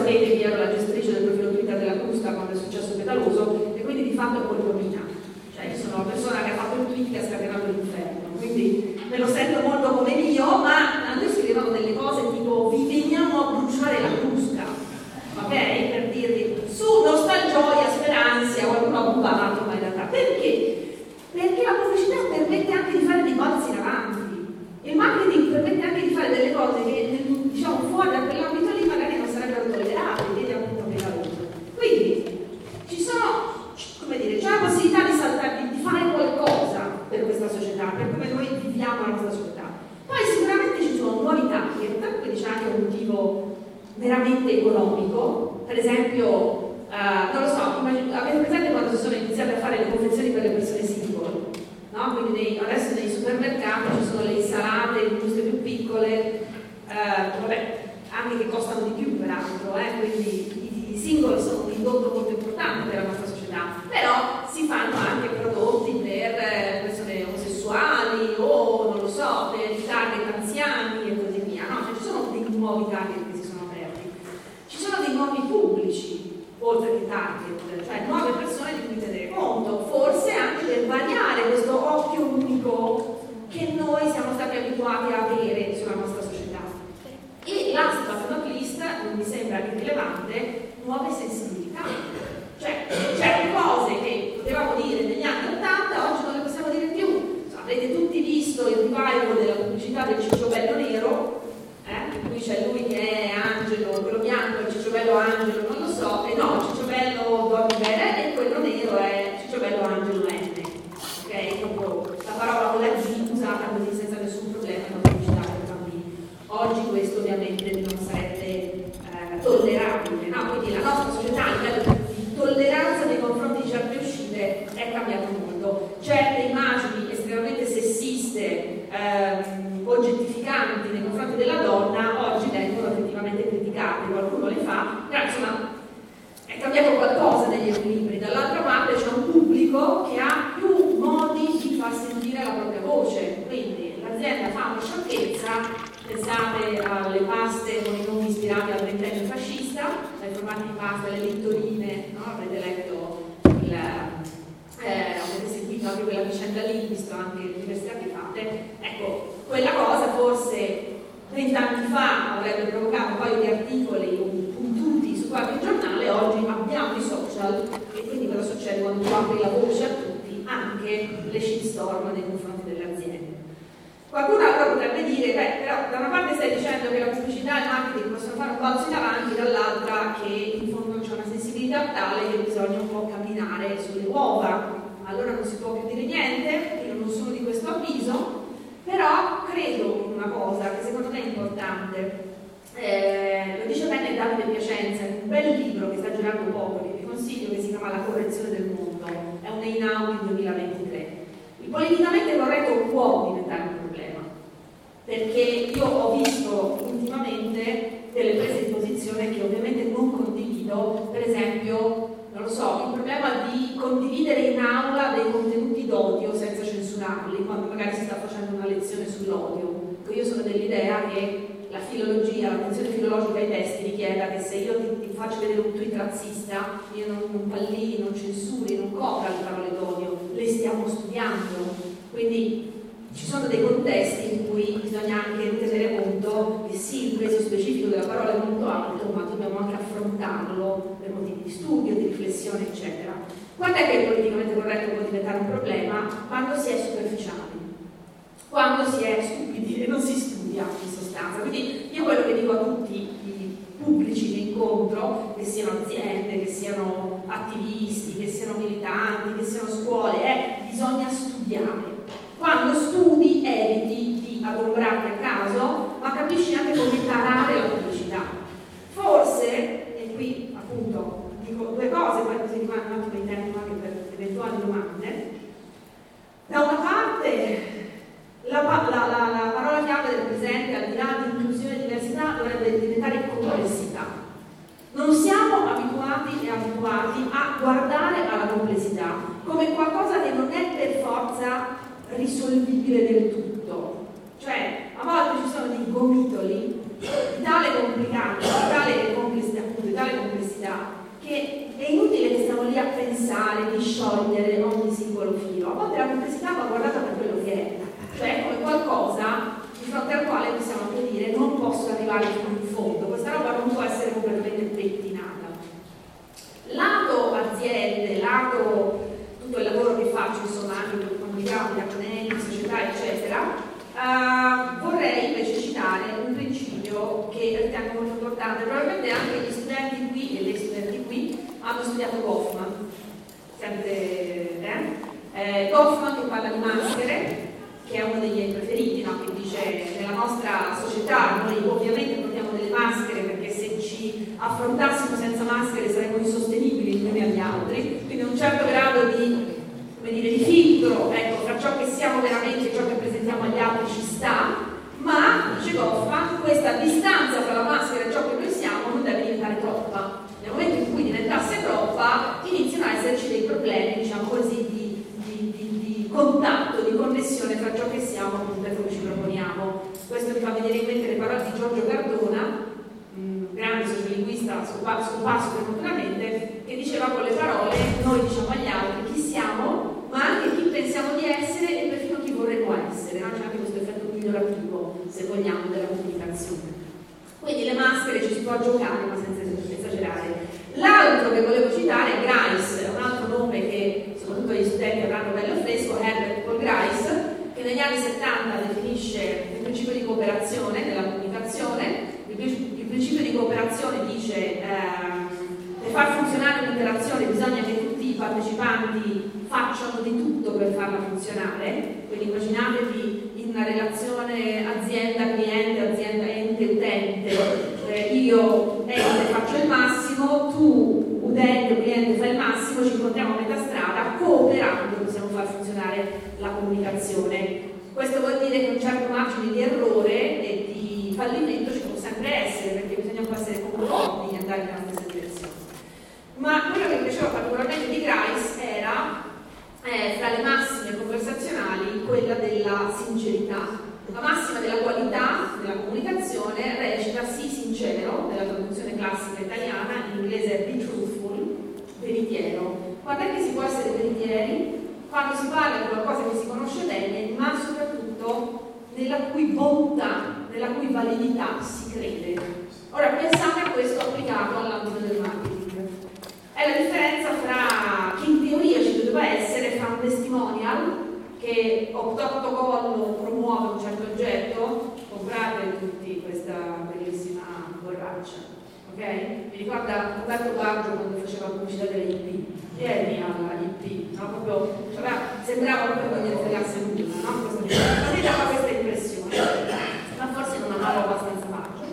sapete che io ero la gestrice del profilo Twitter della Crusca quando è successo Petaloso, e quindi di fatto è colpa mia. Cioè io sono la persona che ha fatto il tweet che ha scatenato l'inferno, quindi me lo sento molto come mio, ma a noi scrivevano delle cose tipo vi veniamo a bruciare la Crusca, ok? Per dirvi su, non sta gioia, speranza, qualcuno ha bubato, ma in realtà perché? Perché la pubblicità permette anche di fare dei balzi in avanti, il marketing permette anche di fare delle cose che diciamo fuori da quell'ambito lì magari non sarebbero tollerate, vedi appunto Petaloso. Quindi ci sono, come dire, c'è la possibilità di saltare, di fare qualcosa per questa società, per come noi viviamo la nostra società. Poi sicuramente ci sono nuovi target, quindi c'è anche un motivo veramente economico, per esempio, non lo so, avete presente quando si sono iniziate a fare le confezioni per le persone single? No? Quindi adesso nei supermercati ci sono le insalate, le buste più piccole, vabbè, anche che costano di più peraltro, quindi i single sono un indotto molto importante per la nostra società, però si fanno anche prodotti per persone omosessuali o non lo so, per i target anziani e così via, no? Cioè, ci sono dei nuovi target che si sono aperti, ci sono dei nuovi pubblici oltre che target, cioè nuove persone di cui tenere conto, forse anche per variare questo occhio unico che noi siamo stati abituati a avere sulla nostra società. E last but not least, non mi sembra irrilevante, nuove sensibilità. Cioè, certe cose che potevamo dire negli anni 80, oggi non le possiamo dire più. Avrete tutti visto il revival della pubblicità del cicciobello nero, in cui c'è lui che è Angelo, quello bianco, il cicciobello Angelo, non lo so, e no, il cicciobello Donny Bene e quello nero è cicciobello Angelo N. Ok? Proprio la parola con la G usata così senza nessun problema nella pubblicità per bambini. Oggi questo ovviamente non sarebbe tollerabile, no? Quindi la nostra società a livello di tolleranza nei confronti di certe uscite è cambiato molto. Certe immagini estremamente sessiste, oggettificanti nei confronti della donna oggi vengono effettivamente criticate, qualcuno le fa, però insomma è cambiato qualcosa negli equilibri. Dall'altra parte c'è un pubblico che ha più modi di far sentire la propria voce, quindi l'azienda fa una sciocchezza, pensate alle paste con i nomi ispirati al ventennio fascista, dai formati di pasta, le littorine, no? Avete letto avete seguito anche quella vicenda lì, visto anche l'università che fate, ecco, quella cosa forse 30 anni fa avrebbe provocato un paio di articoli puntuti su qualche giornale, oggi abbiamo i social e quindi cosa succede quando tu apri la voce a tutti, anche le shitstorm nei confronti delle aziende. Qualcuno allora potrebbe dire, però da una parte stai dicendo che la pubblicità e il marketing possono fare un balzo in avanti, dall'altra che in fondo c'è una sensibilità tale che bisogna un po' camminare sulle uova, allora non si può più dire niente, io non sono di questo avviso, però credo in una cosa che secondo me è importante, lo dice bene Davide Piacenza, in un bel libro che sta girando poco, che vi consiglio, che si chiama La correzione del mondo, è un Einaudi del 2023. Il politicamente corretto può diventare un problema, perché io ho visto ultimamente delle prese di posizione che ovviamente non condivido, per esempio, non lo so, il problema di condividere in aula dei contenuti d'odio senza censurarli, quando magari si sta facendo una lezione sull'odio. Io sono dell'idea che la filologia, l'attenzione filologica ai testi richieda che se io ti faccio vedere un tweet razzista, io non pallini, non censuri, non copra le parole d'odio, le stiamo studiando. Quindi ci sono dei contesti in cui bisogna anche tenere conto che sì, il peso specifico della parola è molto alto, ma dobbiamo anche affrontarlo per motivi di studio, di riflessione, eccetera. Quando è che il politicamente corretto può diventare un problema? Quando si è superficiali, quando si è stupidi e non si studia in sostanza. Quindi io quello che dico a tutti i pubblici che incontro, che siano aziende, che siano attivisti, che siano militanti, che siano scuole, è bisogna studiare. Quando studi eviti di adombrarti a caso, ma capisci anche come tarare la pubblicità. Forse, e qui appunto dico due cose, poi così rimane un attimo di tempo anche per eventuali domande. Da una parte la parola chiave del presente, al di là di inclusione e diversità, dovrebbe diventare complessità. Non siamo abituati e abituati a guardare alla complessità come qualcosa che non è per forza risolvibile del tutto. Cioè, a volte ci sono dei gomitoli di tale complicanza, di tale complessità, di di fronte al quale possiamo anche dire non posso arrivare fino in fondo, questa roba non può essere completamente pettinata. Lato aziende, lato tutto il lavoro che faccio, insomma, anche per comunità, con società, eccetera, vorrei invece citare un principio che ritengo molto importante. Probabilmente anche gli studenti qui e le studenti qui hanno studiato Goffman, Goffman che parla di maschere, che è uno dei miei preferiti, no? Che dice nella nostra società noi ovviamente portiamo delle maschere perché se ci affrontassimo senza maschere saremmo insostenibili gli uni agli altri, quindi un certo grado di, come dire, di filtro, ecco, fra ciò che siamo veramente e ciò che presentiamo agli altri ci sta, ma, dice Goffman, questa distanza tra la maschera e ciò che noi siamo non deve diventare troppa. Nel momento in cui diventasse troppa iniziano a esserci dei problemi, diciamo così, di contatto, di connessione tra ciò che siamo appunto e come ci proponiamo. Questo mi fa venire in mente le parole di Giorgio Cardona, grande sociolinguista scomparso fortunatamente, che diceva con le parole: noi diciamo agli altri chi siamo, ma anche chi pensiamo di essere e perfino chi vorremmo essere, no? C'è anche questo effetto migliorativo, se vogliamo, della comunicazione. Quindi le maschere ci si può giocare, ma senza esagerare. L'altro che volevo citare è Grice, un altro nome che soprattutto gli studenti avranno bello fresco, Herbert Paul Grice, che negli anni 70 definisce il principio di cooperazione nella comunicazione. Il principio di cooperazione dice per far funzionare un'interazione bisogna che tutti i partecipanti facciano di tutto per farla funzionare, quindi immaginatevi in una relazione azienda-cliente, azienda-ente-utente, io ente faccio il massimo, tu utente o cliente fai il massimo, ci incontriamo a metà strada, cooperando possiamo far funzionare la comunicazione. Questo vuol dire che un certo margine di errore e di fallimento ci può sempre essere, perché bisogna un po' essere concordi e andare nella stessa direzione. Ma quello che mi piaceva particolarmente di Grice era, fra le massime conversazionali, quella della sincerità. La massima della qualità della comunicazione recita sii sincero, nella traduzione classica italiana, in inglese be truthful, veritiero. Quando è che si può essere veritieri? Quando si parla di qualcosa che si conosce bene, ma soprattutto nella cui bontà, nella cui validità si crede. Ora pensate a questo applicato all'ambito del marketing. È la differenza fra chi in teoria ci doveva essere, fra un testimonial che protocollo promuove un certo oggetto, comprate tutti questa bellissima borraccia, ok? Mi ricorda Roberto Baggio quando faceva la pubblicità delle IP, vieni alla IP, no? Proprio, sembrava proprio che non gliene fregasse nulla, no? Mi dava questa impressione, ma forse non amavo abbastanza Baggio.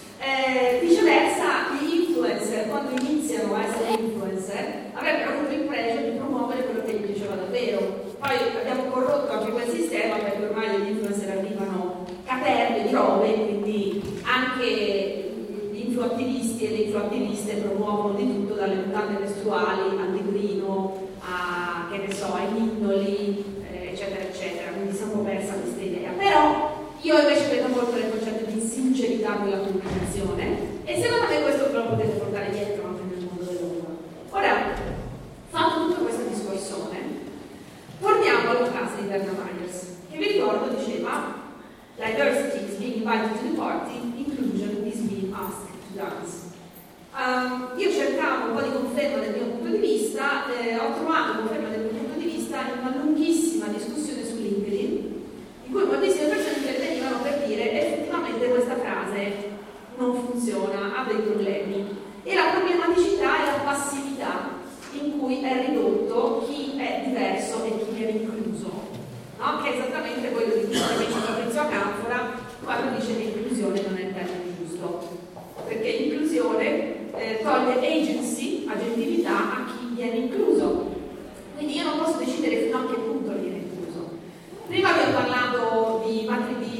Viceversa, gli influencer, quando iniziano a essere influencer, avrebbero avuto il pregio di promuovere quello che gli piaceva davvero. Poi abbiamo corrotto anche quel sistema perché ormai gli influencer arrivano caterve di robe, quindi anche gli influattivisti e le influattiviste promuovono di tutto, dalle mutande mestruali al librino, a, che ne so, ai ninnoli, eccetera, eccetera. Quindi siamo un po' persa questa idea. Però io invece credo molto nel concetto di sincerità della comunicazione e secondo me questo ve lo potete portare dietro anche nel mondo del lavoro. Ora, fatto tutto questo discorsone, torniamo alla frase di Bernard Myers, che vi ricordo diceva diversity is being invited to the party, inclusion is being asked to dance. Io cercavo un po' di conferma del mio punto di vista, ho trovato conferma del mio punto di vista in una lunghissima discussione su LinkedIn, in cui moltissime persone intervenivano per dire effettivamente questa frase non funziona, ha dei problemi. E la problematicità è la passività in cui è ridotto chi è diverso e chi viene incluso, no? Che è esattamente quello di cui dice Fabrizio Acanfora quando dice che inclusione non è il termine giusto, perché inclusione toglie agentività a chi viene incluso. Quindi io non posso decidere fino a che punto viene incluso. Prima vi ho parlato di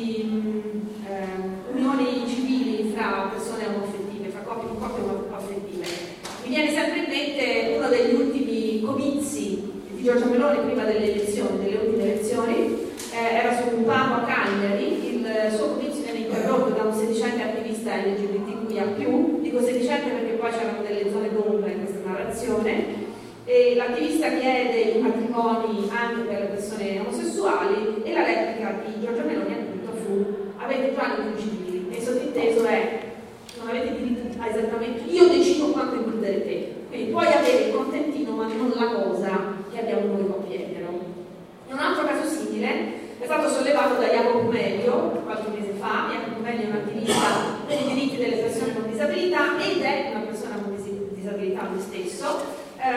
unioni civili fra persone omoaffettive, fra coppie omoaffettive. Mi viene sempre in mente uno degli ultimi comizi di Giorgia Meloni prima delle ultime elezioni, era su Papa Cagliari. Il suo comizio viene interrotto da un sedicente attivista LGBTQIA+, dico sedicente perché poi c'erano delle zone d'ombra in questa narrazione, e l'attivista chiede i matrimoni anche per le persone omosessuali e la replica di Giorgia Meloni appunto fu avete già l'inclusivi, e il sottinteso è non avete diritto a esattamente, io decido quanto includere te, quindi puoi avere il contentino ma non la cosa che abbiamo noi coppie etero. In un altro caso simile è stato sollevato da Jacopo Meglio qualche mese fa. Jacopo Meglio è un attivista per i diritti delle persone con disabilità ed è una persona con disabilità lui stesso.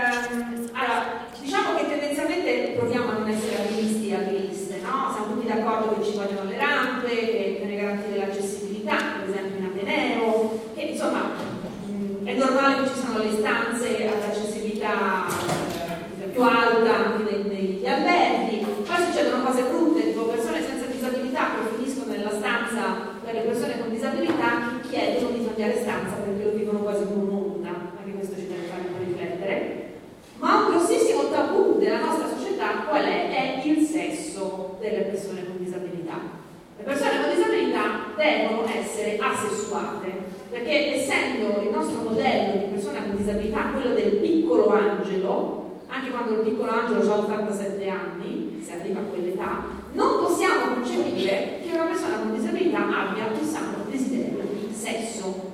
Allora, diciamo che tendenzialmente proviamo a non essere attivisti e attiviste, no? Siamo tutti d'accordo che ci vogliono le rampe, che bisogna garantire l'accessibilità, per esempio in Ateneo, che insomma è normale che ci siano le stanze ad accessibilità più alta anche negli alberghi. Poi succedono cose brutte, tipo persone senza disabilità che finiscono nella stanza per le persone con disabilità che chiedono di cambiare stanza perché lo vivono quasi come un'onda. Anche questo ci deve fare un po' riflettere. Ma un grossissimo tabù della nostra società qual è? È il sesso delle persone con disabilità. Le persone con disabilità devono essere asessuate, perché essendo il nostro modello di persona con disabilità quello del piccolo angelo, anche quando il piccolo angelo ha 87 anni, si arriva a quell'età, non possiamo concepire che una persona con disabilità abbia un sano desiderio di sesso.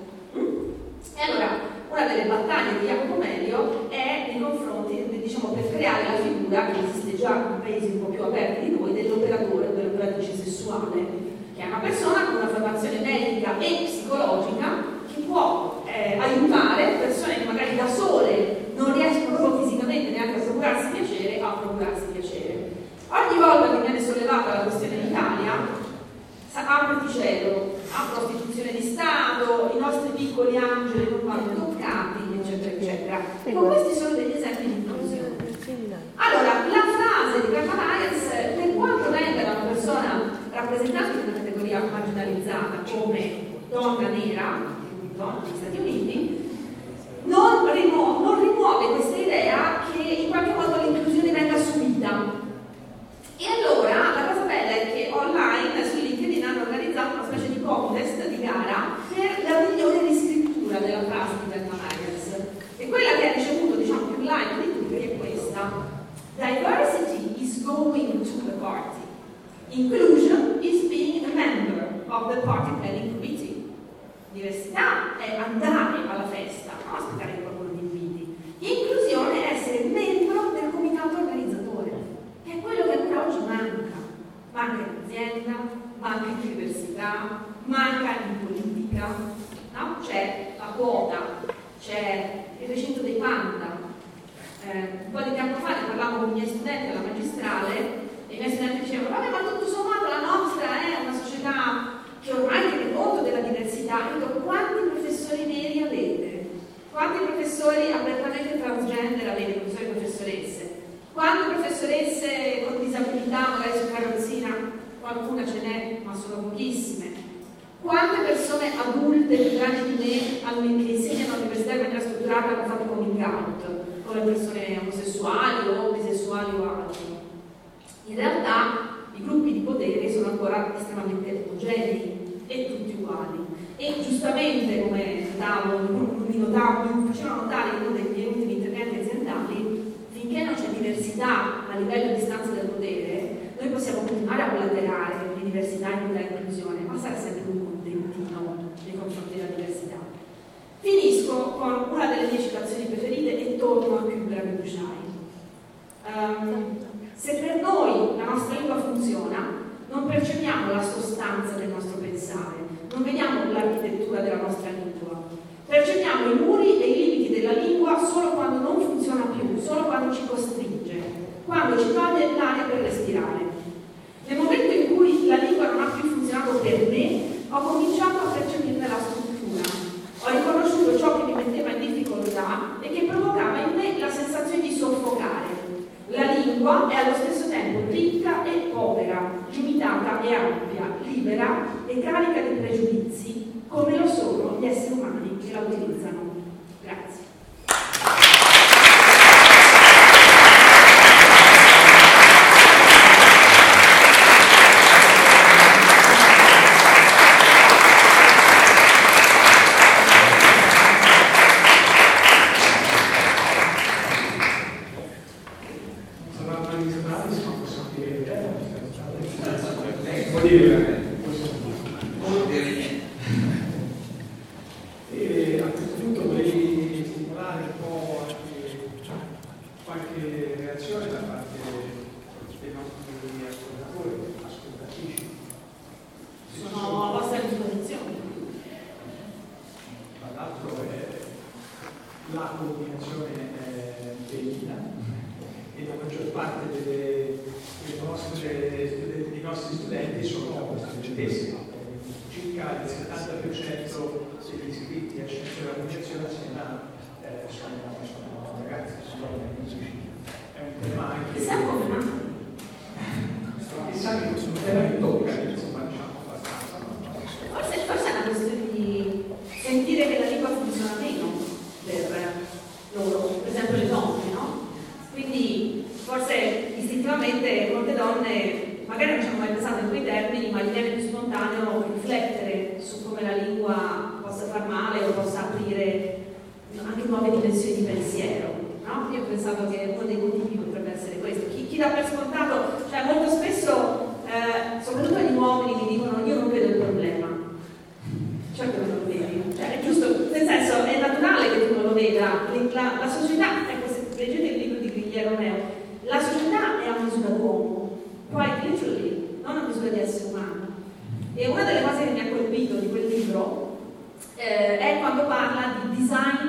E allora, una delle battaglie di Jacopo Meglio è nei confronti, diciamo, per creare la figura che esiste già in paesi un po' più aperti di noi, dell'operatore, dell'operatrice sessuale, che è una persona con una formazione medica e psicologica che può aiutare persone che magari da sole non riescono proprio fisicamente neanche a procurarsi piacere, a procurarsi piacere. Ogni volta che viene sollevata la questione in Italia, apriti cielo, a prostituzione di Stato, i nostri piccoli angeli non vanno toccati, eccetera, eccetera. Ecco, questi sono degli esempi di inclusione. Allora, la frase di Graham Lyons, per quanto venga da una persona rappresentante di una categoria marginalizzata come donna nera, donna negli Stati Uniti, non rimuove questa idea che in qualche modo l'inclusione venga subita. E allora la cosa bella è che online su LinkedIn hanno organizzato una specie di contest, di gara, per la migliore riscrittura della frase di Graham Lyons. E quella che ha ricevuto, diciamo, più like di tutte è questa: Diversity is going to the party. Inclusion is being a member of the party planning committee. Diversità è andare alla festa, non aspettare che qualcuno ti inviti. Inclusione è essere membro del comitato organizzatore, che è quello che ancora oggi manca. Manca in azienda, manca in università, manca in politica, no? C'è la quota, c'è il recinto dei panda. Un po' di tempo fa ne parlavo con i miei studenti alla magistrale e i miei studenti dicevano: vabbè, ma tutto sommato la nostra è una società che ormai tiene conto della diversità. Io dico: quanti professori neri avete? Quanti professori apertamente transgender avete, professori e professoresse? Quante professoresse con disabilità, magari su carrozzina? Qualcuna ce n'è, ma sono pochissime. Quante persone adulte più grandi di me che insegnano all'università in maniera strutturata hanno fatto coming out, come persone omosessuali o bisessuali o altri? In realtà i gruppi di potere sono ancora estremamente omogenei e tutti uguali. E giustamente, come mi facevano notare in uno dei miei ultimi interventi aziendali, finché non c'è diversità a livello di stanza del potere, noi possiamo continuare a collaterare di diversità e di inclusione, ma sarà sempre un contentino nei confronti della diversità. Finisco con una delle mie citazioni preferite e torno a Kübler e Buchai. Se per noi la nostra lingua funziona, non percepiamo la sostanza del nostro pensare, non vediamo l'architettura della nostra lingua, percepiamo i muri e i limiti della lingua solo quando non funziona più, solo quando ci costringe, quando ci toglie l'aria per respirare. Nel momento in cui la lingua non ha più funzionato per me, ho cominciato a percepirne la struttura, ho riconosciuto ciò che mi metteva in difficoltà e che provocava in me la sensazione di soffocare. La lingua è allo stesso tempo ricca e povera, limitata e ampia, libera e carica di pregiudizi, come lo sono gli esseri umani che la utilizzano. Grazie. studentesse. Circa il 70% degli iscritti a scienze della comunicazione sono ragazzi, sono donne. È un tema anche chissà che è un tema che tocca, insomma, diciamo abbastanza. Forse è una questione di sentire che la lingua funziona meno per loro, per esempio le donne, no? Quindi forse istintivamente molte donne magari non ci hanno mai pensato in quei termini, ma gli viene più spontaneo riflettere su come la lingua possa far male o possa aprire anche nuove dimensioni di pensiero, no? Io pensavo che uno dei motivi potrebbe essere questo. Chi dà per scontato, cioè molto spesso, soprattutto gli uomini mi dicono io non vedo il problema. Certo che non lo vedi, cioè è giusto, nel senso è naturale che tu non lo veda. La società, ecco, se leggete il libro di Guillermo Neo, la società è a misura d'uomo, quite literally, non a misura di essere umano. E una delle cose che mi ha colpito di quel libro è quando parla di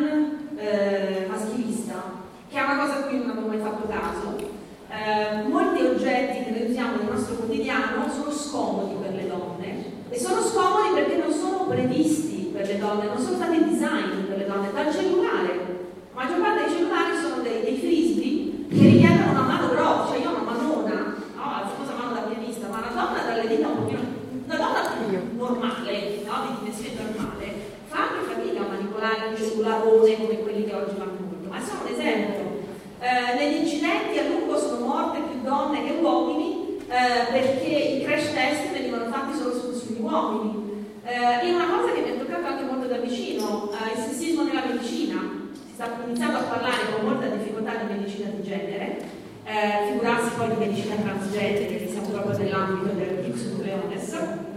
design maschilista, che è una cosa a cui non avevo mai fatto caso. Molti oggetti che noi usiamo nel nostro quotidiano sono scomodi per le donne, e sono scomodi perché non sono previsti per le donne, non sono stati design per le donne. Dal cellulare, la maggior parte dei cellulari sono dei frisbee che richiedono una mano grossa, cioè io ho una manona, no, la famosa mano da pianista, ma una donna dalle dita un pochino, una donna normale, no, di dimensione normale, fa anche fatica a manipolare un cellularone come quelli che oggi vanno molto, ma è solo un esempio. Negli incidenti a lungo sono morte più donne che uomini perché i crash test venivano fatti solo sugli uomini. E una cosa che mi ha toccato anche molto da vicino, il sessismo nella medicina. Si sta iniziando a parlare con molta difficoltà di medicina di genere, figurarsi poi di medicina transgender, che siamo proprio nell'ambito del X nucleones,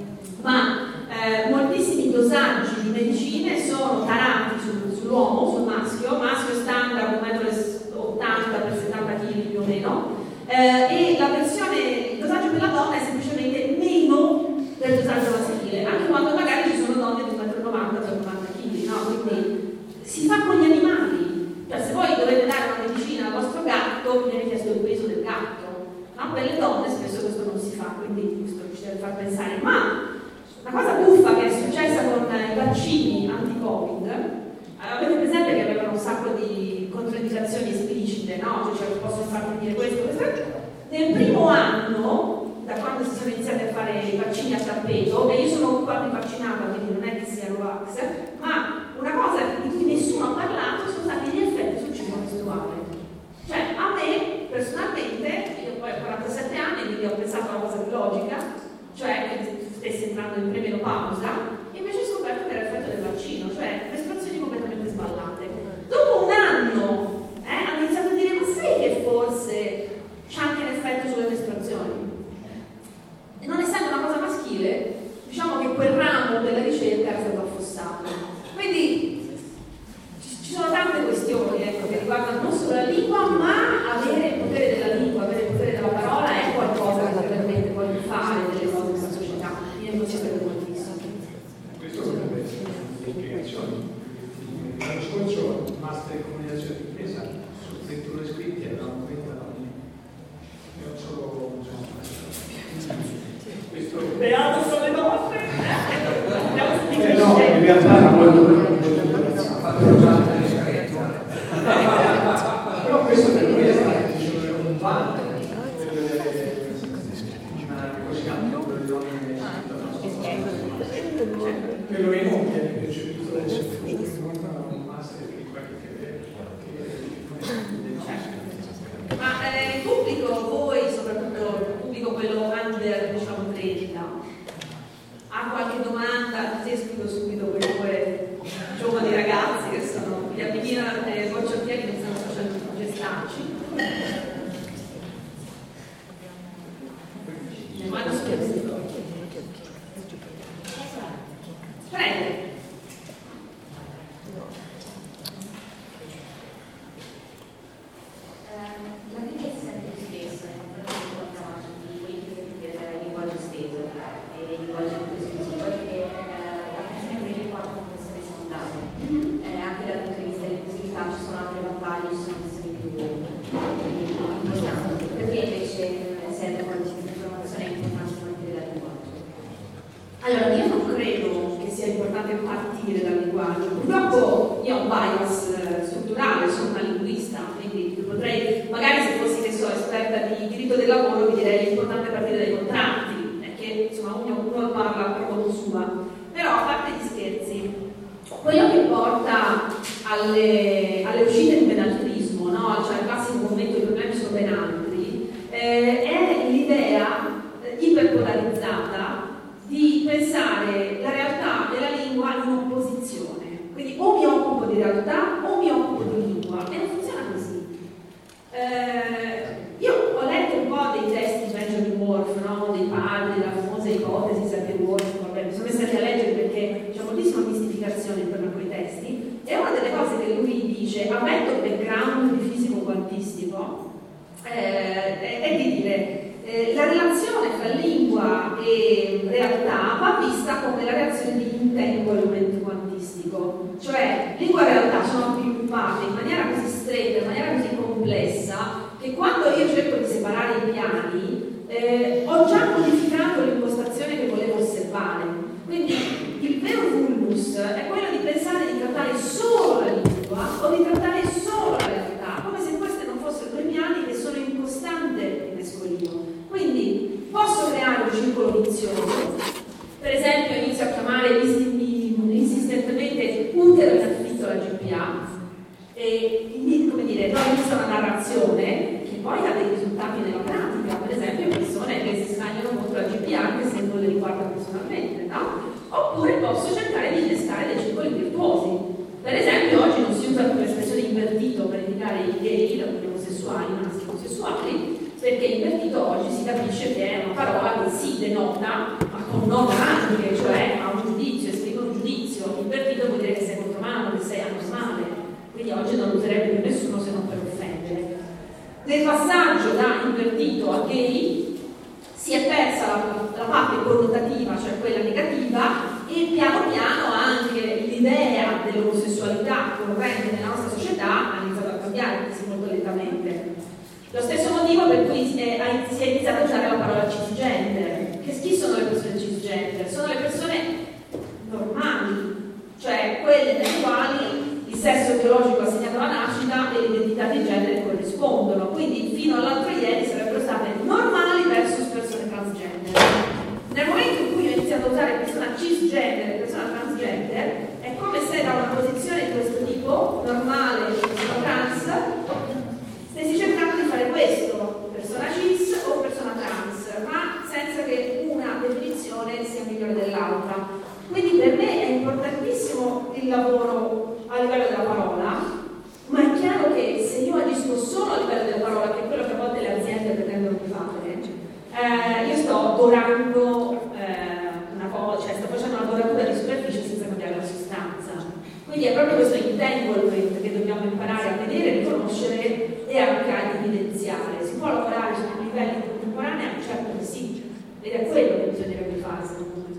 ma moltissimi dosaggi di medicine sono tarati sull'uomo, sul maschio standard 1,80 m per 70 kg più o meno, e il dosaggio per la donna è semplicemente meno del dosaggio maschile, anche quando magari ci sono donne di 1,90 m per 90 kg, no? Quindi si fa con gli animali, cioè se voi dovete dare una medicina al vostro gatto viene chiesto il peso del gatto, no? Per le donne spesso questo non si fa, quindi questo ci deve far pensare. Ma una cosa buffa che è successa con i vaccini anti-Covid, avete presente che avevano un sacco di controindicazioni esplicite, no? Cioè possono farvi dire questo. Nel primo anno, da quando si sono iniziati a fare i vaccini a tappeto, e io sono quasi vaccinata, quindi non è che sia Novax, ma una cosa di cui nessuno ha parlato sono stati gli effetti sul ciclo menstruale. Cioè, a me, personalmente, io poi ho 47 anni, quindi ho pensato a una cosa più logica, cioè che stessi entrando in premenopausa, e invece ho scoperto che era l'effetto del vaccino, cioè mestruazioni completamente sballate. Dopo un anno hanno iniziato a dire, ma sai che forse c'è anche l'effetto sulle mestruazioni? E non essendo una cosa maschile, diciamo che quel ramo della ricerca era stato affossato. Quindi ci sono tante questioni che riguardano non solo la lingua, ma avere il potere della lingua, avere il potere della parola è qualcosa che permette poi di fare delle cose nella società. Io non ci credo moltissimo. Questo potrebbe essere una spiegazione. L'anno scorso il master in comunicazione di difesa su 31 iscritti erano 30 donne. E non solo questo. Beato sono le donne! No, in realtà era molto però questo per noi è stato un vanto perlomeno viene percepito un master che ma il pubblico, voi soprattutto il pubblico quello under, diciamo, 30, ha qualche domanda? Ti escludo subito quei due giovani ragazzi che sono gli Abbinina e Bocciottieri che stanno facendo gestarci. Quando sono prego. La richiesta è più spesso, di quelli che si chiede il linguaggio esteso e il linguaggio inclusivo, perché la questione Allora, io non credo che sia importante partire dal linguaggio. Purtroppo io ho un bias strutturale, sono una linguista, quindi potrei, magari se fossi, che so, esperta di diritto del lavoro, vi direi che è importante partire dai contratti, perché insomma uno parla per conto sua. Però, a parte gli scherzi, quello che porta alle uscite di benaltrismo, no? Cioè il classico momento i problemi sono ben altri, è l'idea iperpolarizzata di pensare la realtà e la lingua in opposizione. Quindi o mi occupo di realtà o mi occupo di lingua, e non funziona così. Io ho letto un po' dei testi di Benjamin Worf, no? Dei padri, della famosa ipotesi Sapir-Whorf, vabbè, mi sono messa a leggere perché c'è moltissima mistificazione intorno a quei testi, e una delle cose che lui dice, avendo un background di fisico quantistico, è di dire la relazione tra lingua e realtà va vista come la reazione di entanglement quantistico, cioè lingua e realtà sono sviluppate in maniera così stretta, in maniera così complessa, che quando io cerco di separare i piani ho già modificato l'impostazione che volevo osservare. Quindi il vero vulnus è quello di pensare di trattare solo la lingua o di trattare solo la realtà, come se queste non fossero due piani che sono in costante mescolino. Quindi posso creare un circolo vizioso, per esempio inizio a chiamare insistentemente utero in affitto la GPA e come dire, inizio una narrazione che poi ha dei risultati nella pratica, per esempio persone che si scagliano contro la GPA anche se non le riguarda personalmente, no? Oppure posso cercare di innestare dei circoli virtuosi. Per esempio oggi non si usa più l'espressione invertito per indicare i gay, gli omosessuali, i maschi omosessuali, perché invertito oggi si capisce che è una parola che si denota, ma connota anche, cioè ha un giudizio, esprime un giudizio. Invertito vuol dire che sei contromano, che sei anormale, quindi oggi non lo userebbe più nessuno se non per offendere. Nel passaggio da invertito a gay si è persa la parte connotativa, cioè quella negativa, e piano piano anche l'idea dell'omosessualità corrente nella nostra società ha iniziato a cambiare, anche se molto lentamente. Lo stesso motivo per cui si è iniziato a usare la parola cisgender. Chi sono le persone cisgender? Sono le persone normali, cioè quelle nelle quali il sesso biologico assegnato alla nascita e l'identità di genere corrispondono. Quindi fino all'altro ieri sarebbero state normali versus persone transgender. Nel momento in cui ho iniziato a usare persona cisgender e persona transgender, è come se da una posizione di questo tipo, normale e persona trans, stessi cercando di fare questo, persona cis o persona trans, ma senza che una definizione sia migliore dell'altra. Quindi per me è importantissimo il lavoro a livello della parola, ma è chiaro che se io agisco solo a livello della parola, che è quello che a volte le aziende pretendono di fare, io sto dorando una cosa, cioè sto facendo una doratura di superficie senza cambiare la sostanza. Quindi è proprio questo entanglement che dobbiamo imparare a vedere, riconoscere e anche a evidenziare. Si può lavorare su livelli contemporanei? Certo che sì, ed è quello che bisognerebbe fare secondo me.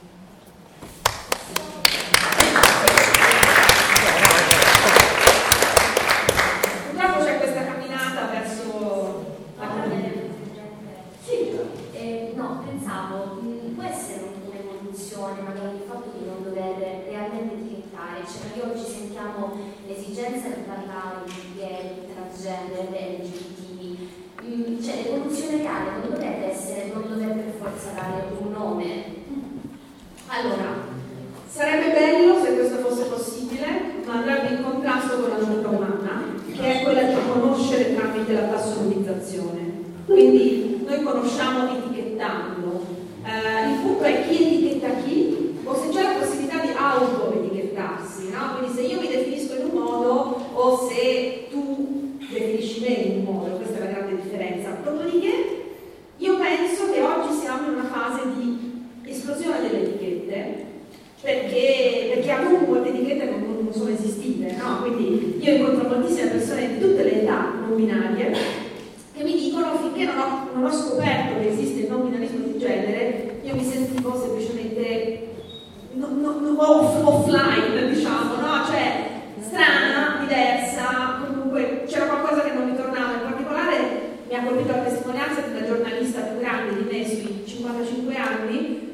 Purtroppo c'è questa camminata verso la comunità. Sì. No, pensavo, può essere un'evoluzione magari il fatto di non dover realmente etichettare, cioè noi oggi sentiamo l'esigenza di parlare di gay, transgender, LGBT, cioè l'evoluzione reale non dovrebbe essere, non dover per forza dare un nome. Allora, sarebbe bello se questo fosse possibile, ma andrebbe in contrasto con la natura umana, che è quella di conoscere tramite la tassonomizzazione. Quindi noi conosciamo etichettando. Il punto è chi etichetta chi, o se c'è la possibilità di auto-etichettarsi, no? Quindi se io mi definisco in un modo o se tu definisci me in un modo, questa è la grande differenza. Dopodiché io penso che oggi siamo in una fase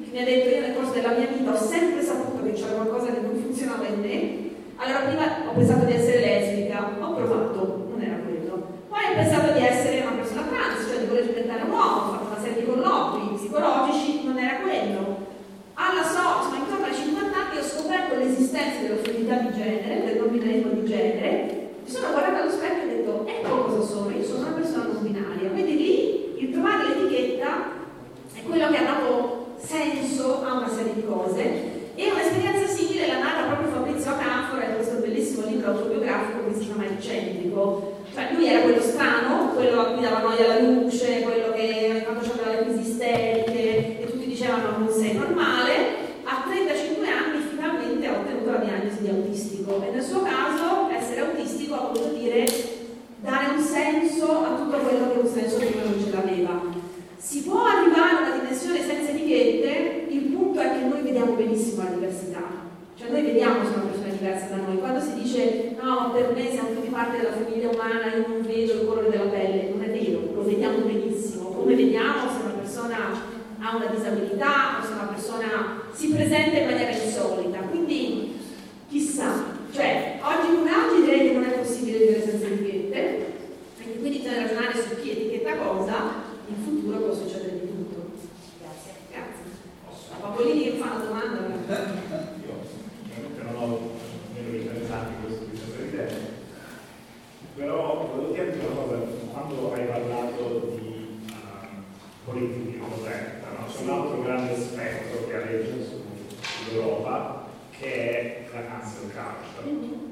mi ha detto: io nel corso della mia vita ho sempre saputo che c'era qualcosa che non funzionava in me. Allora prima ho pensato di essere lesbica, ho provato, non era quello. Poi ho pensato di essere una persona trans, cioè di voler diventare un uomo, ho fatto una serie di colloqui psicologici, non era quello. Insomma, intorno ai 50 anni ho scoperto l'esistenza della fluidità di genere, del non binarismo di genere, mi sono guardata allo specchio e ho detto: ecco cosa sono, io sono una persona non binaria. Quindi lì il trovare l'etichetta è quello che ha dato senso a una serie di cose. E un'esperienza simile la narra proprio Fabrizio Acanfora in questo bellissimo libro autobiografico che si chiama Eccentrico. Cioè lui era quello strano, quello a cui dava noia alla luce, quello che quando c'aveva le crisi isteriche e tutti dicevano non sei normale. A 35 anni finalmente ha ottenuto la diagnosi di autistico e nel suo caso essere autistico ha voluto dire dare un senso a tutto quello che un senso prima non ce l'aveva. Si può arrivare a una dimensione senza etichette, il punto è che noi vediamo benissimo la diversità, cioè noi vediamo se una persona è diversa da noi. Quando si dice no, per me siamo tutti parte della famiglia umana, io non vedo il colore della pelle, non è vero, lo vediamo benissimo, come vediamo se una persona ha una disabilità o se una persona si presenta in maniera insolita. Quindi chissà, cioè oggi come oggi direi che non è possibile vivere senza etichette e quindi bisogna ragionare su chi etichetta cosa. In futuro può succedere di tutto. Grazie. Papolini che fa una domanda? Io ovviamente non ho meno di 30 anni questo tipo di idea, però volevo chiederti una cosa: quando hai parlato di politica corretta, no? C'è un altro grande aspetto che aleggia sull'Europa che è la cancel culture.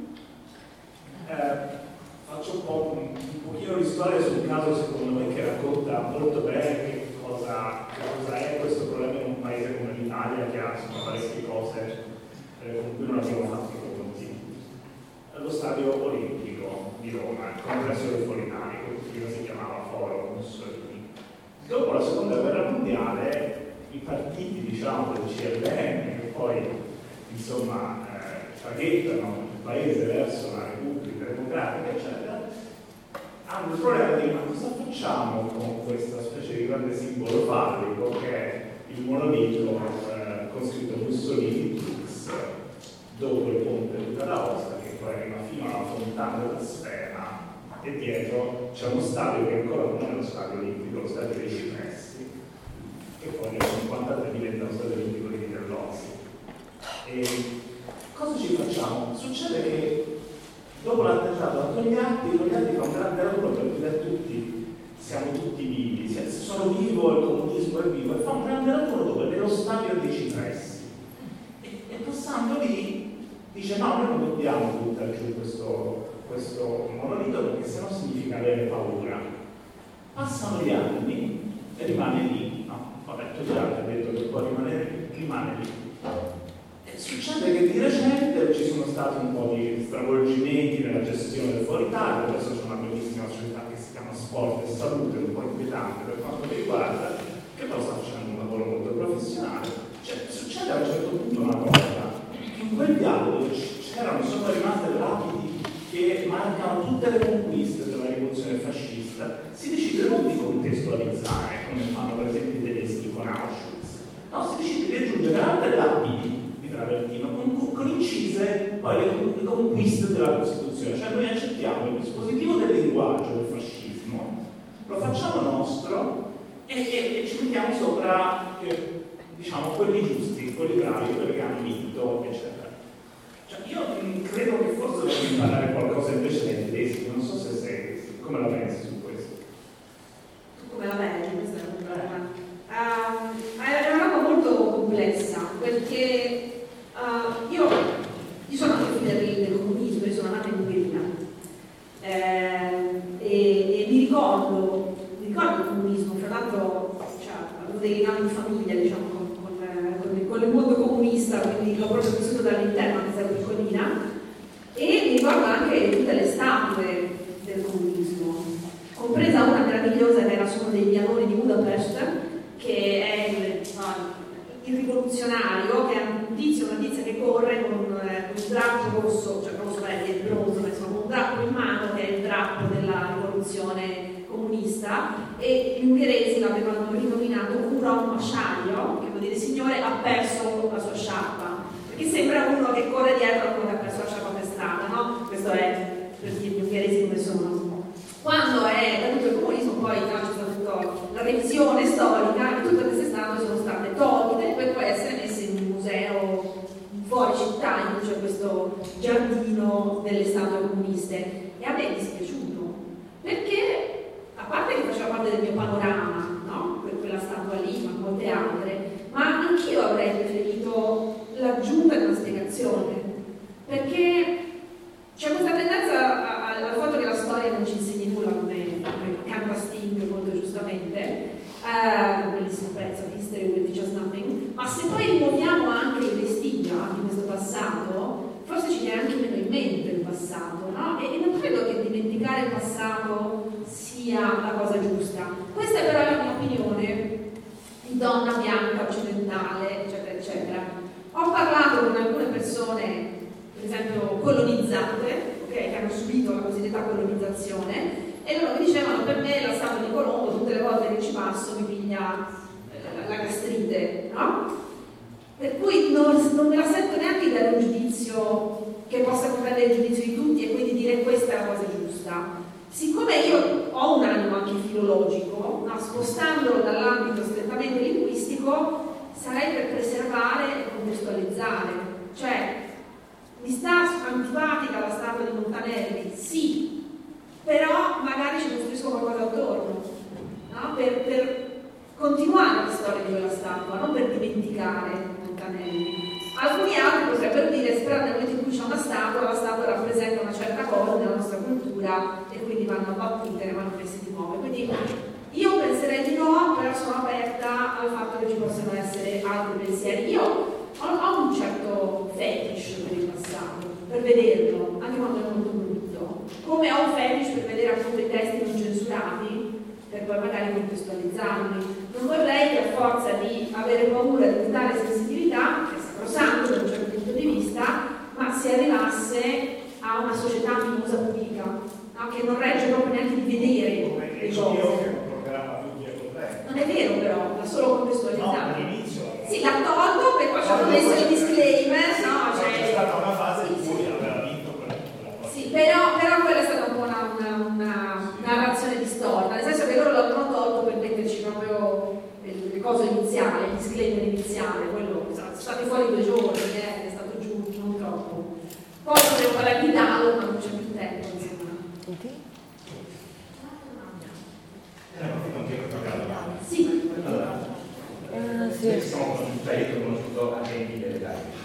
Faccio un pochino di storia su un caso secondo me che racconta molto bene che cosa è questo problema in un paese come l'Italia, che ha parecchie cose con cui non abbiamo fatto i conti. Lo stadio olimpico di Roma, il congresso del Polinarico, che prima si chiamava Foro Mussolini. Dopo la seconda guerra mondiale i partiti, diciamo, del CLN, che poi insomma traghettano il paese verso una repubblica democratica, eccetera, hanno il problema di ma cosa facciamo con questa specie di grande simbolo fallico che è il monolito con scritto Mussolini X dopo il ponte di D'Aosta, che poi arriva fino alla fontana della Sfera, e dietro c'è uno stadio che ancora non è lo stadio olimpico, lo stadio dei Cipressi, che poi nel 1953 diventa lo stadio olimpico di Viterlozzi. E cosa ci facciamo? Succede che dopo l'attentato a Togliatti fa un grande lavoro per dire a tutti siamo tutti vivi, sono vivo, il comunismo è vivo, e fa un grande lavoro dove nello stadio dei Cipressi e passando lì dice no, noi non dobbiamo buttare giù questo monolito perché sennò significa avere paura. Passano gli anni e rimane lì. No, vabbè, Togliatti ha detto che può rimanere, rimane lì. Succede che di recente ci sono stati un po' di stravolgimenti nella gestione del Foro Italia, adesso c'è una bellissima società che si chiama Sport e Salute, un po' inquietante per quanto mi riguarda, che però sta facendo un lavoro molto professionale. Cioè, succede a un certo punto una cosa, che in quel dialogo sono rimaste lapidi che mancano tutte le conquiste della rivoluzione fascista, si decide non di contestualizzare, come fanno per esempio i tedeschi con Auschwitz, no, si decide di aggiungere altre lapidi Travertino, con incise poi le conquiste della Costituzione, cioè noi accettiamo il dispositivo del linguaggio del fascismo, lo facciamo nostro e ci mettiamo sopra diciamo quelli giusti, quelli bravi, quelli che hanno vinto, eccetera. Cioè, io credo che forse dovremmo imparare qualcosa invece dai tedeschi, non so se come la pensi su questo. Come la vedi? Questa è una domanda. È una roba molto complessa, perché io sono anche figlia del comunismo, io sono nata in Ungheria e mi ricordo il comunismo, fra l'altro avevo dei legami di famiglia, diciamo, con il mondo comunista, quindi l'ho proprio vissuto dall'interno anche se ero piccolina, e mi ricordo anche tutte le statue del comunismo, compresa una meravigliosa che era su uno dei pianori di Budapest, che è il rivoluzionario, che è un tizio, una tizia che corre con un drappo rosso, cioè rosso è bronzo, insomma, con un drappo in mano che è il drappo della rivoluzione comunista, e gli ungheresi l'avevano rinominato Uram Massario, che come dire, il signore ha perso la sua sciarpa, perché sembra uno che corre dietro a uno che ha perso la sciarpa per strada, no? Questo è per dire gli ungheresi come sono. Quando è caduto il comunismo, poi c'è stata tutta la revisione storica e tutte queste statue sono state tolte per poi essere messe in un museo fuori città, in cui c'è questo giardino delle statue comuniste. E a me è dispiaciuto, perché a parte che faceva parte del mio panorama, no? Quella statua lì, ma molte altre, ma anch'io avrei preferito l'aggiunta di una spiegazione, perché c'è questa tendenza al fatto che la storia non ci insegni nulla, come canta Sting molto giustamente, un bellissimo pezzo, History will teach us nothing, ma se poi rimuoviamo anche i vestigio di questo passato, forse ci viene anche meno in mente il passato, no? E non credo che dimenticare il passato sia la cosa giusta. Questa però è la mia opinione di donna bianca, occidentale, eccetera, eccetera. Ho parlato con alcune persone, per esempio colonizzate, okay, che hanno subito la cosiddetta colonizzazione, e loro mi dicevano: per me la statua di Colombo tutte le volte che ci passo mi piglia la gastrite, no? Per cui non me la sento neanche di dare un giudizio che possa comprendere il giudizio di tutti e quindi dire questa è la cosa giusta. Siccome io ho un animo anche filologico, no, spostandolo dall'ambito strettamente linguistico, sarei per preservare e contestualizzare. Cioè, mi sta antipatica la statua di Montanelli? Sì, però magari ci costruisco qualcosa attorno, no? Per continuare la storia di quella statua, non per dimenticare Montanelli. Alcuni altri potrebbero dire: però nel momento in cui c'è una statua, la statua rappresenta una certa cosa nella nostra cultura e quindi vanno abbattute, vanno messe di nuovo. Quindi io penserei di no, però sono aperta al fatto che ci possano essere altri pensieri. Io ho un certo fetish per il passato, per vederlo, anche quando è molto brutto, come ho un fetish per vedere appunto i testi non censurati, per poi magari contestualizzarli. Non vorrei che a forza di avere paura di tale sensibilità, che è sacrosanto da un certo punto di vista, ma si arrivasse a una società mimosa pudica, no? Che non regge proprio neanche di vedere le cose. Non è vero però, l'ha solo contestualizzato. No, all'inizio. Sì, l'ha tolto, poi poi ci hanno messo il disclaimer, no? Cioè, c'è stata una fase in cui aveva vinto quella cosa. Sì, però quella è stata un po' una narrazione distorta, nel senso che loro l'hanno tolto per metterci proprio le cose iniziali, il disclaimer iniziale, quello sono stati fuori 2 giorni, è stato giù, non troppo. Poi dovevo parlare di Dalo, ma non c'è più tempo, insomma. Sì. Allora, io ho conosciuto agenti delle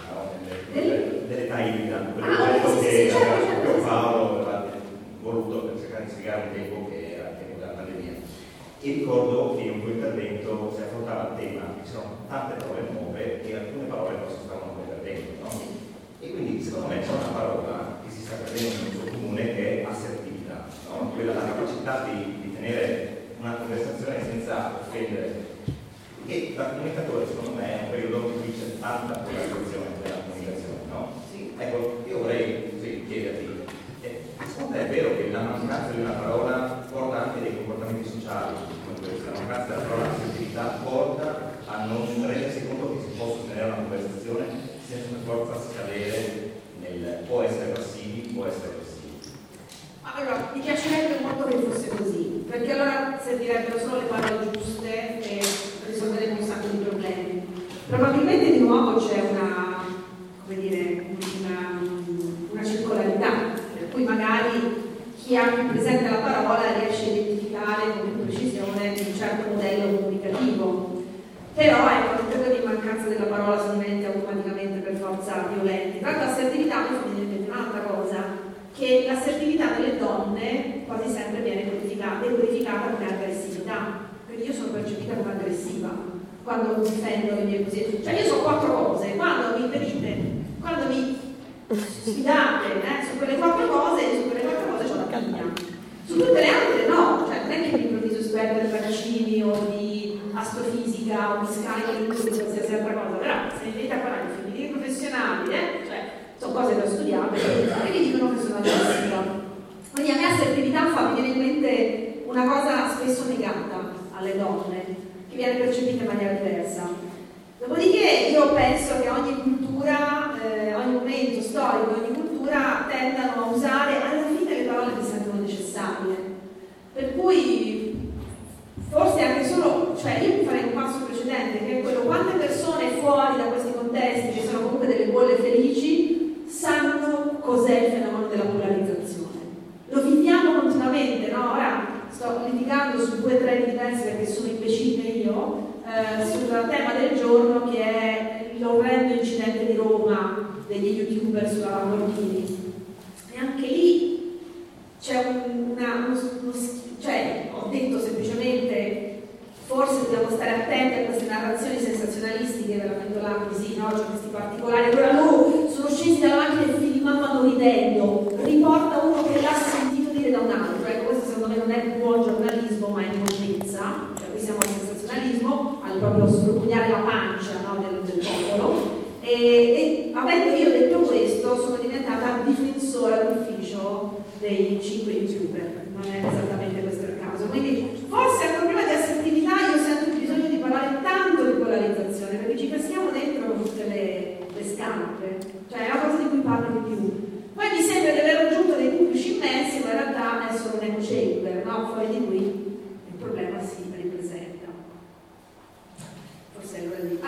età ibrida, che Paolo aveva voluto per cercare di spiegare un tempo che era il tempo della pandemia. E ricordo che in un tuo intervento si affrontava il tema che c'erano tante parole nuove e alcune parole non si stavano perdendo, no? E quindi secondo me c'è una parola che si sta perdendo nel suo comune che è assertività, no? Quella la capacità di tenere una conversazione senza offendere. E da comunicatore secondo me è un periodo in cui c'è tanta polarizzazione della comunicazione, no? Sì. Ecco, io vorrei chiederti, secondo te è vero che la mancanza di una parola porta anche dei comportamenti sociali come questo? La mancanza della parola assertività porta a non rendersi conto che si può sostenere una conversazione senza per forza scadere nel può essere passivi, può essere aggressivi. Allora, mi piacerebbe molto che fosse così, perché allora servirebbero solo le parole giuste e risolveremo un sacco di problemi. Probabilmente di nuovo c'è una circolarità, per cui magari chi ha presente la parola riesce a identificare con più precisione un certo modello comunicativo. Però ecco, non credo di mancanza della parola si diventi automaticamente per forza violenti. Tra l'altro l'assertività mi fa venire in mente un'altra cosa, che l'assertività delle donne quasi sempre viene decodificata come aggressività. Quindi io sono percepita come aggressiva quando difendo le mie posizioni. Cioè io so 4 cose, quando mi impedite, quando mi sfidate su quelle 4 cose c'ho la piglia. Su tutte le altre no, cioè non è che mi improvviso esperta di vaccini o di astrofisica o di scarico di qualsiasi altra cosa, però se mi vedete a parlare di femminili professionali, cioè sono cose da studiare e mi dicono che sono aggressiva. Quindi a me assertività fa venire in mente una cosa spesso negata alle donne, che viene percepita in maniera diversa. Dopodiché io penso che ogni cultura, ogni momento storico, ogni cultura tendano a usare alla fine le parole che sentono necessarie. Per cui forse anche solo, cioè io mi farei un passo precedente, che è quello: quante persone fuori da questi contesti, che sono comunque delle bolle felici, sanno cos'è il fenomeno della polarizzazione. Lo viviamo continuamente, no? Ora sto litigando su 2 treni diversi perché sono imbecille io, sul tema del giorno, che è l'orrendo incidente di Roma degli youtuber sulla Lamborghini. E anche lì c'è cioè, ho detto semplicemente, forse dobbiamo stare attenti a queste narrazioni sensazionalistiche della pendola così, no? Cioè questi particolari. Allora loro sono scesi dalla macchina e filmavano ridendo, riporta uno che l'ha sentito dire da un altro. Ecco, questo secondo me non è un buon giornalismo, ma è immondizia. Cioè qui siamo al sensazionalismo, al proprio sfruttare la pancia, no, del popolo. E avendo io detto questo, sono diventata difensora d'ufficio dei 5 youtuber. Non è esattamente questo il caso. Quindi forse è un problema di assertività. Io sento il bisogno di parlare tanto di polarizzazione, perché ci passiamo dentro con tutte le scarpe, cioè è una cosa di cui parlo di più. Poi mi sembra di aver raggiunto dei pubblici immensi, ma in realtà è solo un eco chamber, no? Fuori di qui il problema si ripresenta. Forse è l'ora di...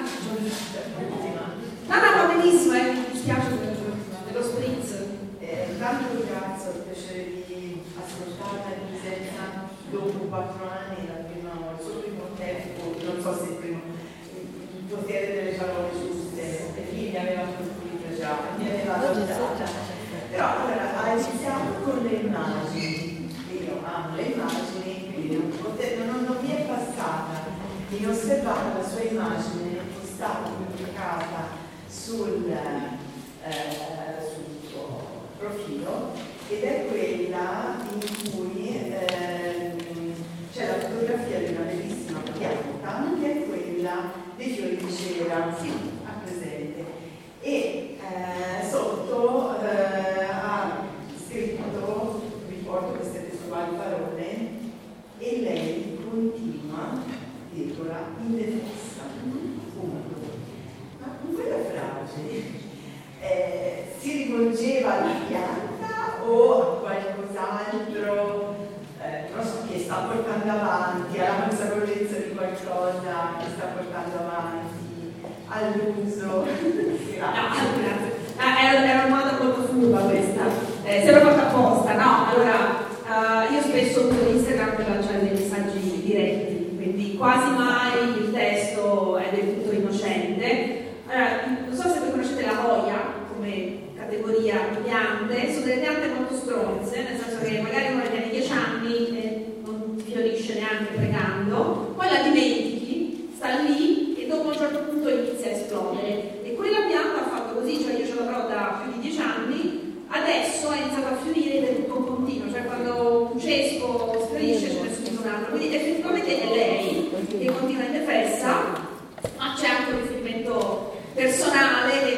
va benissimo, mi dispiace per lo spritz. Tanto grazie, ho il piacere di ascoltarla in presenza dopo 4 anni, il suo primo tempo, non so se il potere delle parole giuste, perché mi aveva colpito già, mi aveva adottata. Però allora ha iniziato con le immagini, io amo le immagini, quindi non mi è passata di osservare la sua immagine che è stata pubblicata sul suo profilo, ed è quella in cui c'è la fotografia di una bellissima pianta, che è quella dei fiori di cera, sì, ha presente, e sotto ha scritto, riporto queste testuali parole: e lei continua, virgola, indefessa, punto. Ma con quella frase si rivolgeva alla pianta o a qualcos'altro, non so, che sta portando avanti, alla consapevolezza di qualcosa che sta portando avanti, all'uso? Era una domanda molto furba questa, sembra fatta apposta, no? Allora, io spesso uso Instagram per lanciare dei messaggi diretti, quindi quasi mai il testo è del tutto innocente. Allora, non so se voi conoscete la Hoya come categoria di piante, sono delle piante molto stronze, nel senso che magari uno le tiene 10 anni e non fiorisce neanche pregando, poi la dimentichi, sta lì e dopo a un certo punto inizia a esplodere. E quella pianta ha fatto così, cioè io ce l'avrò da più di 10 anni, adesso è iniziato a fiorire ed è tutto continuo, cioè quando un cespo sfiorisce ce ne subito un altro, quindi effettivamente è lei che continua indefessa, ma c'è anche un riferimento personale che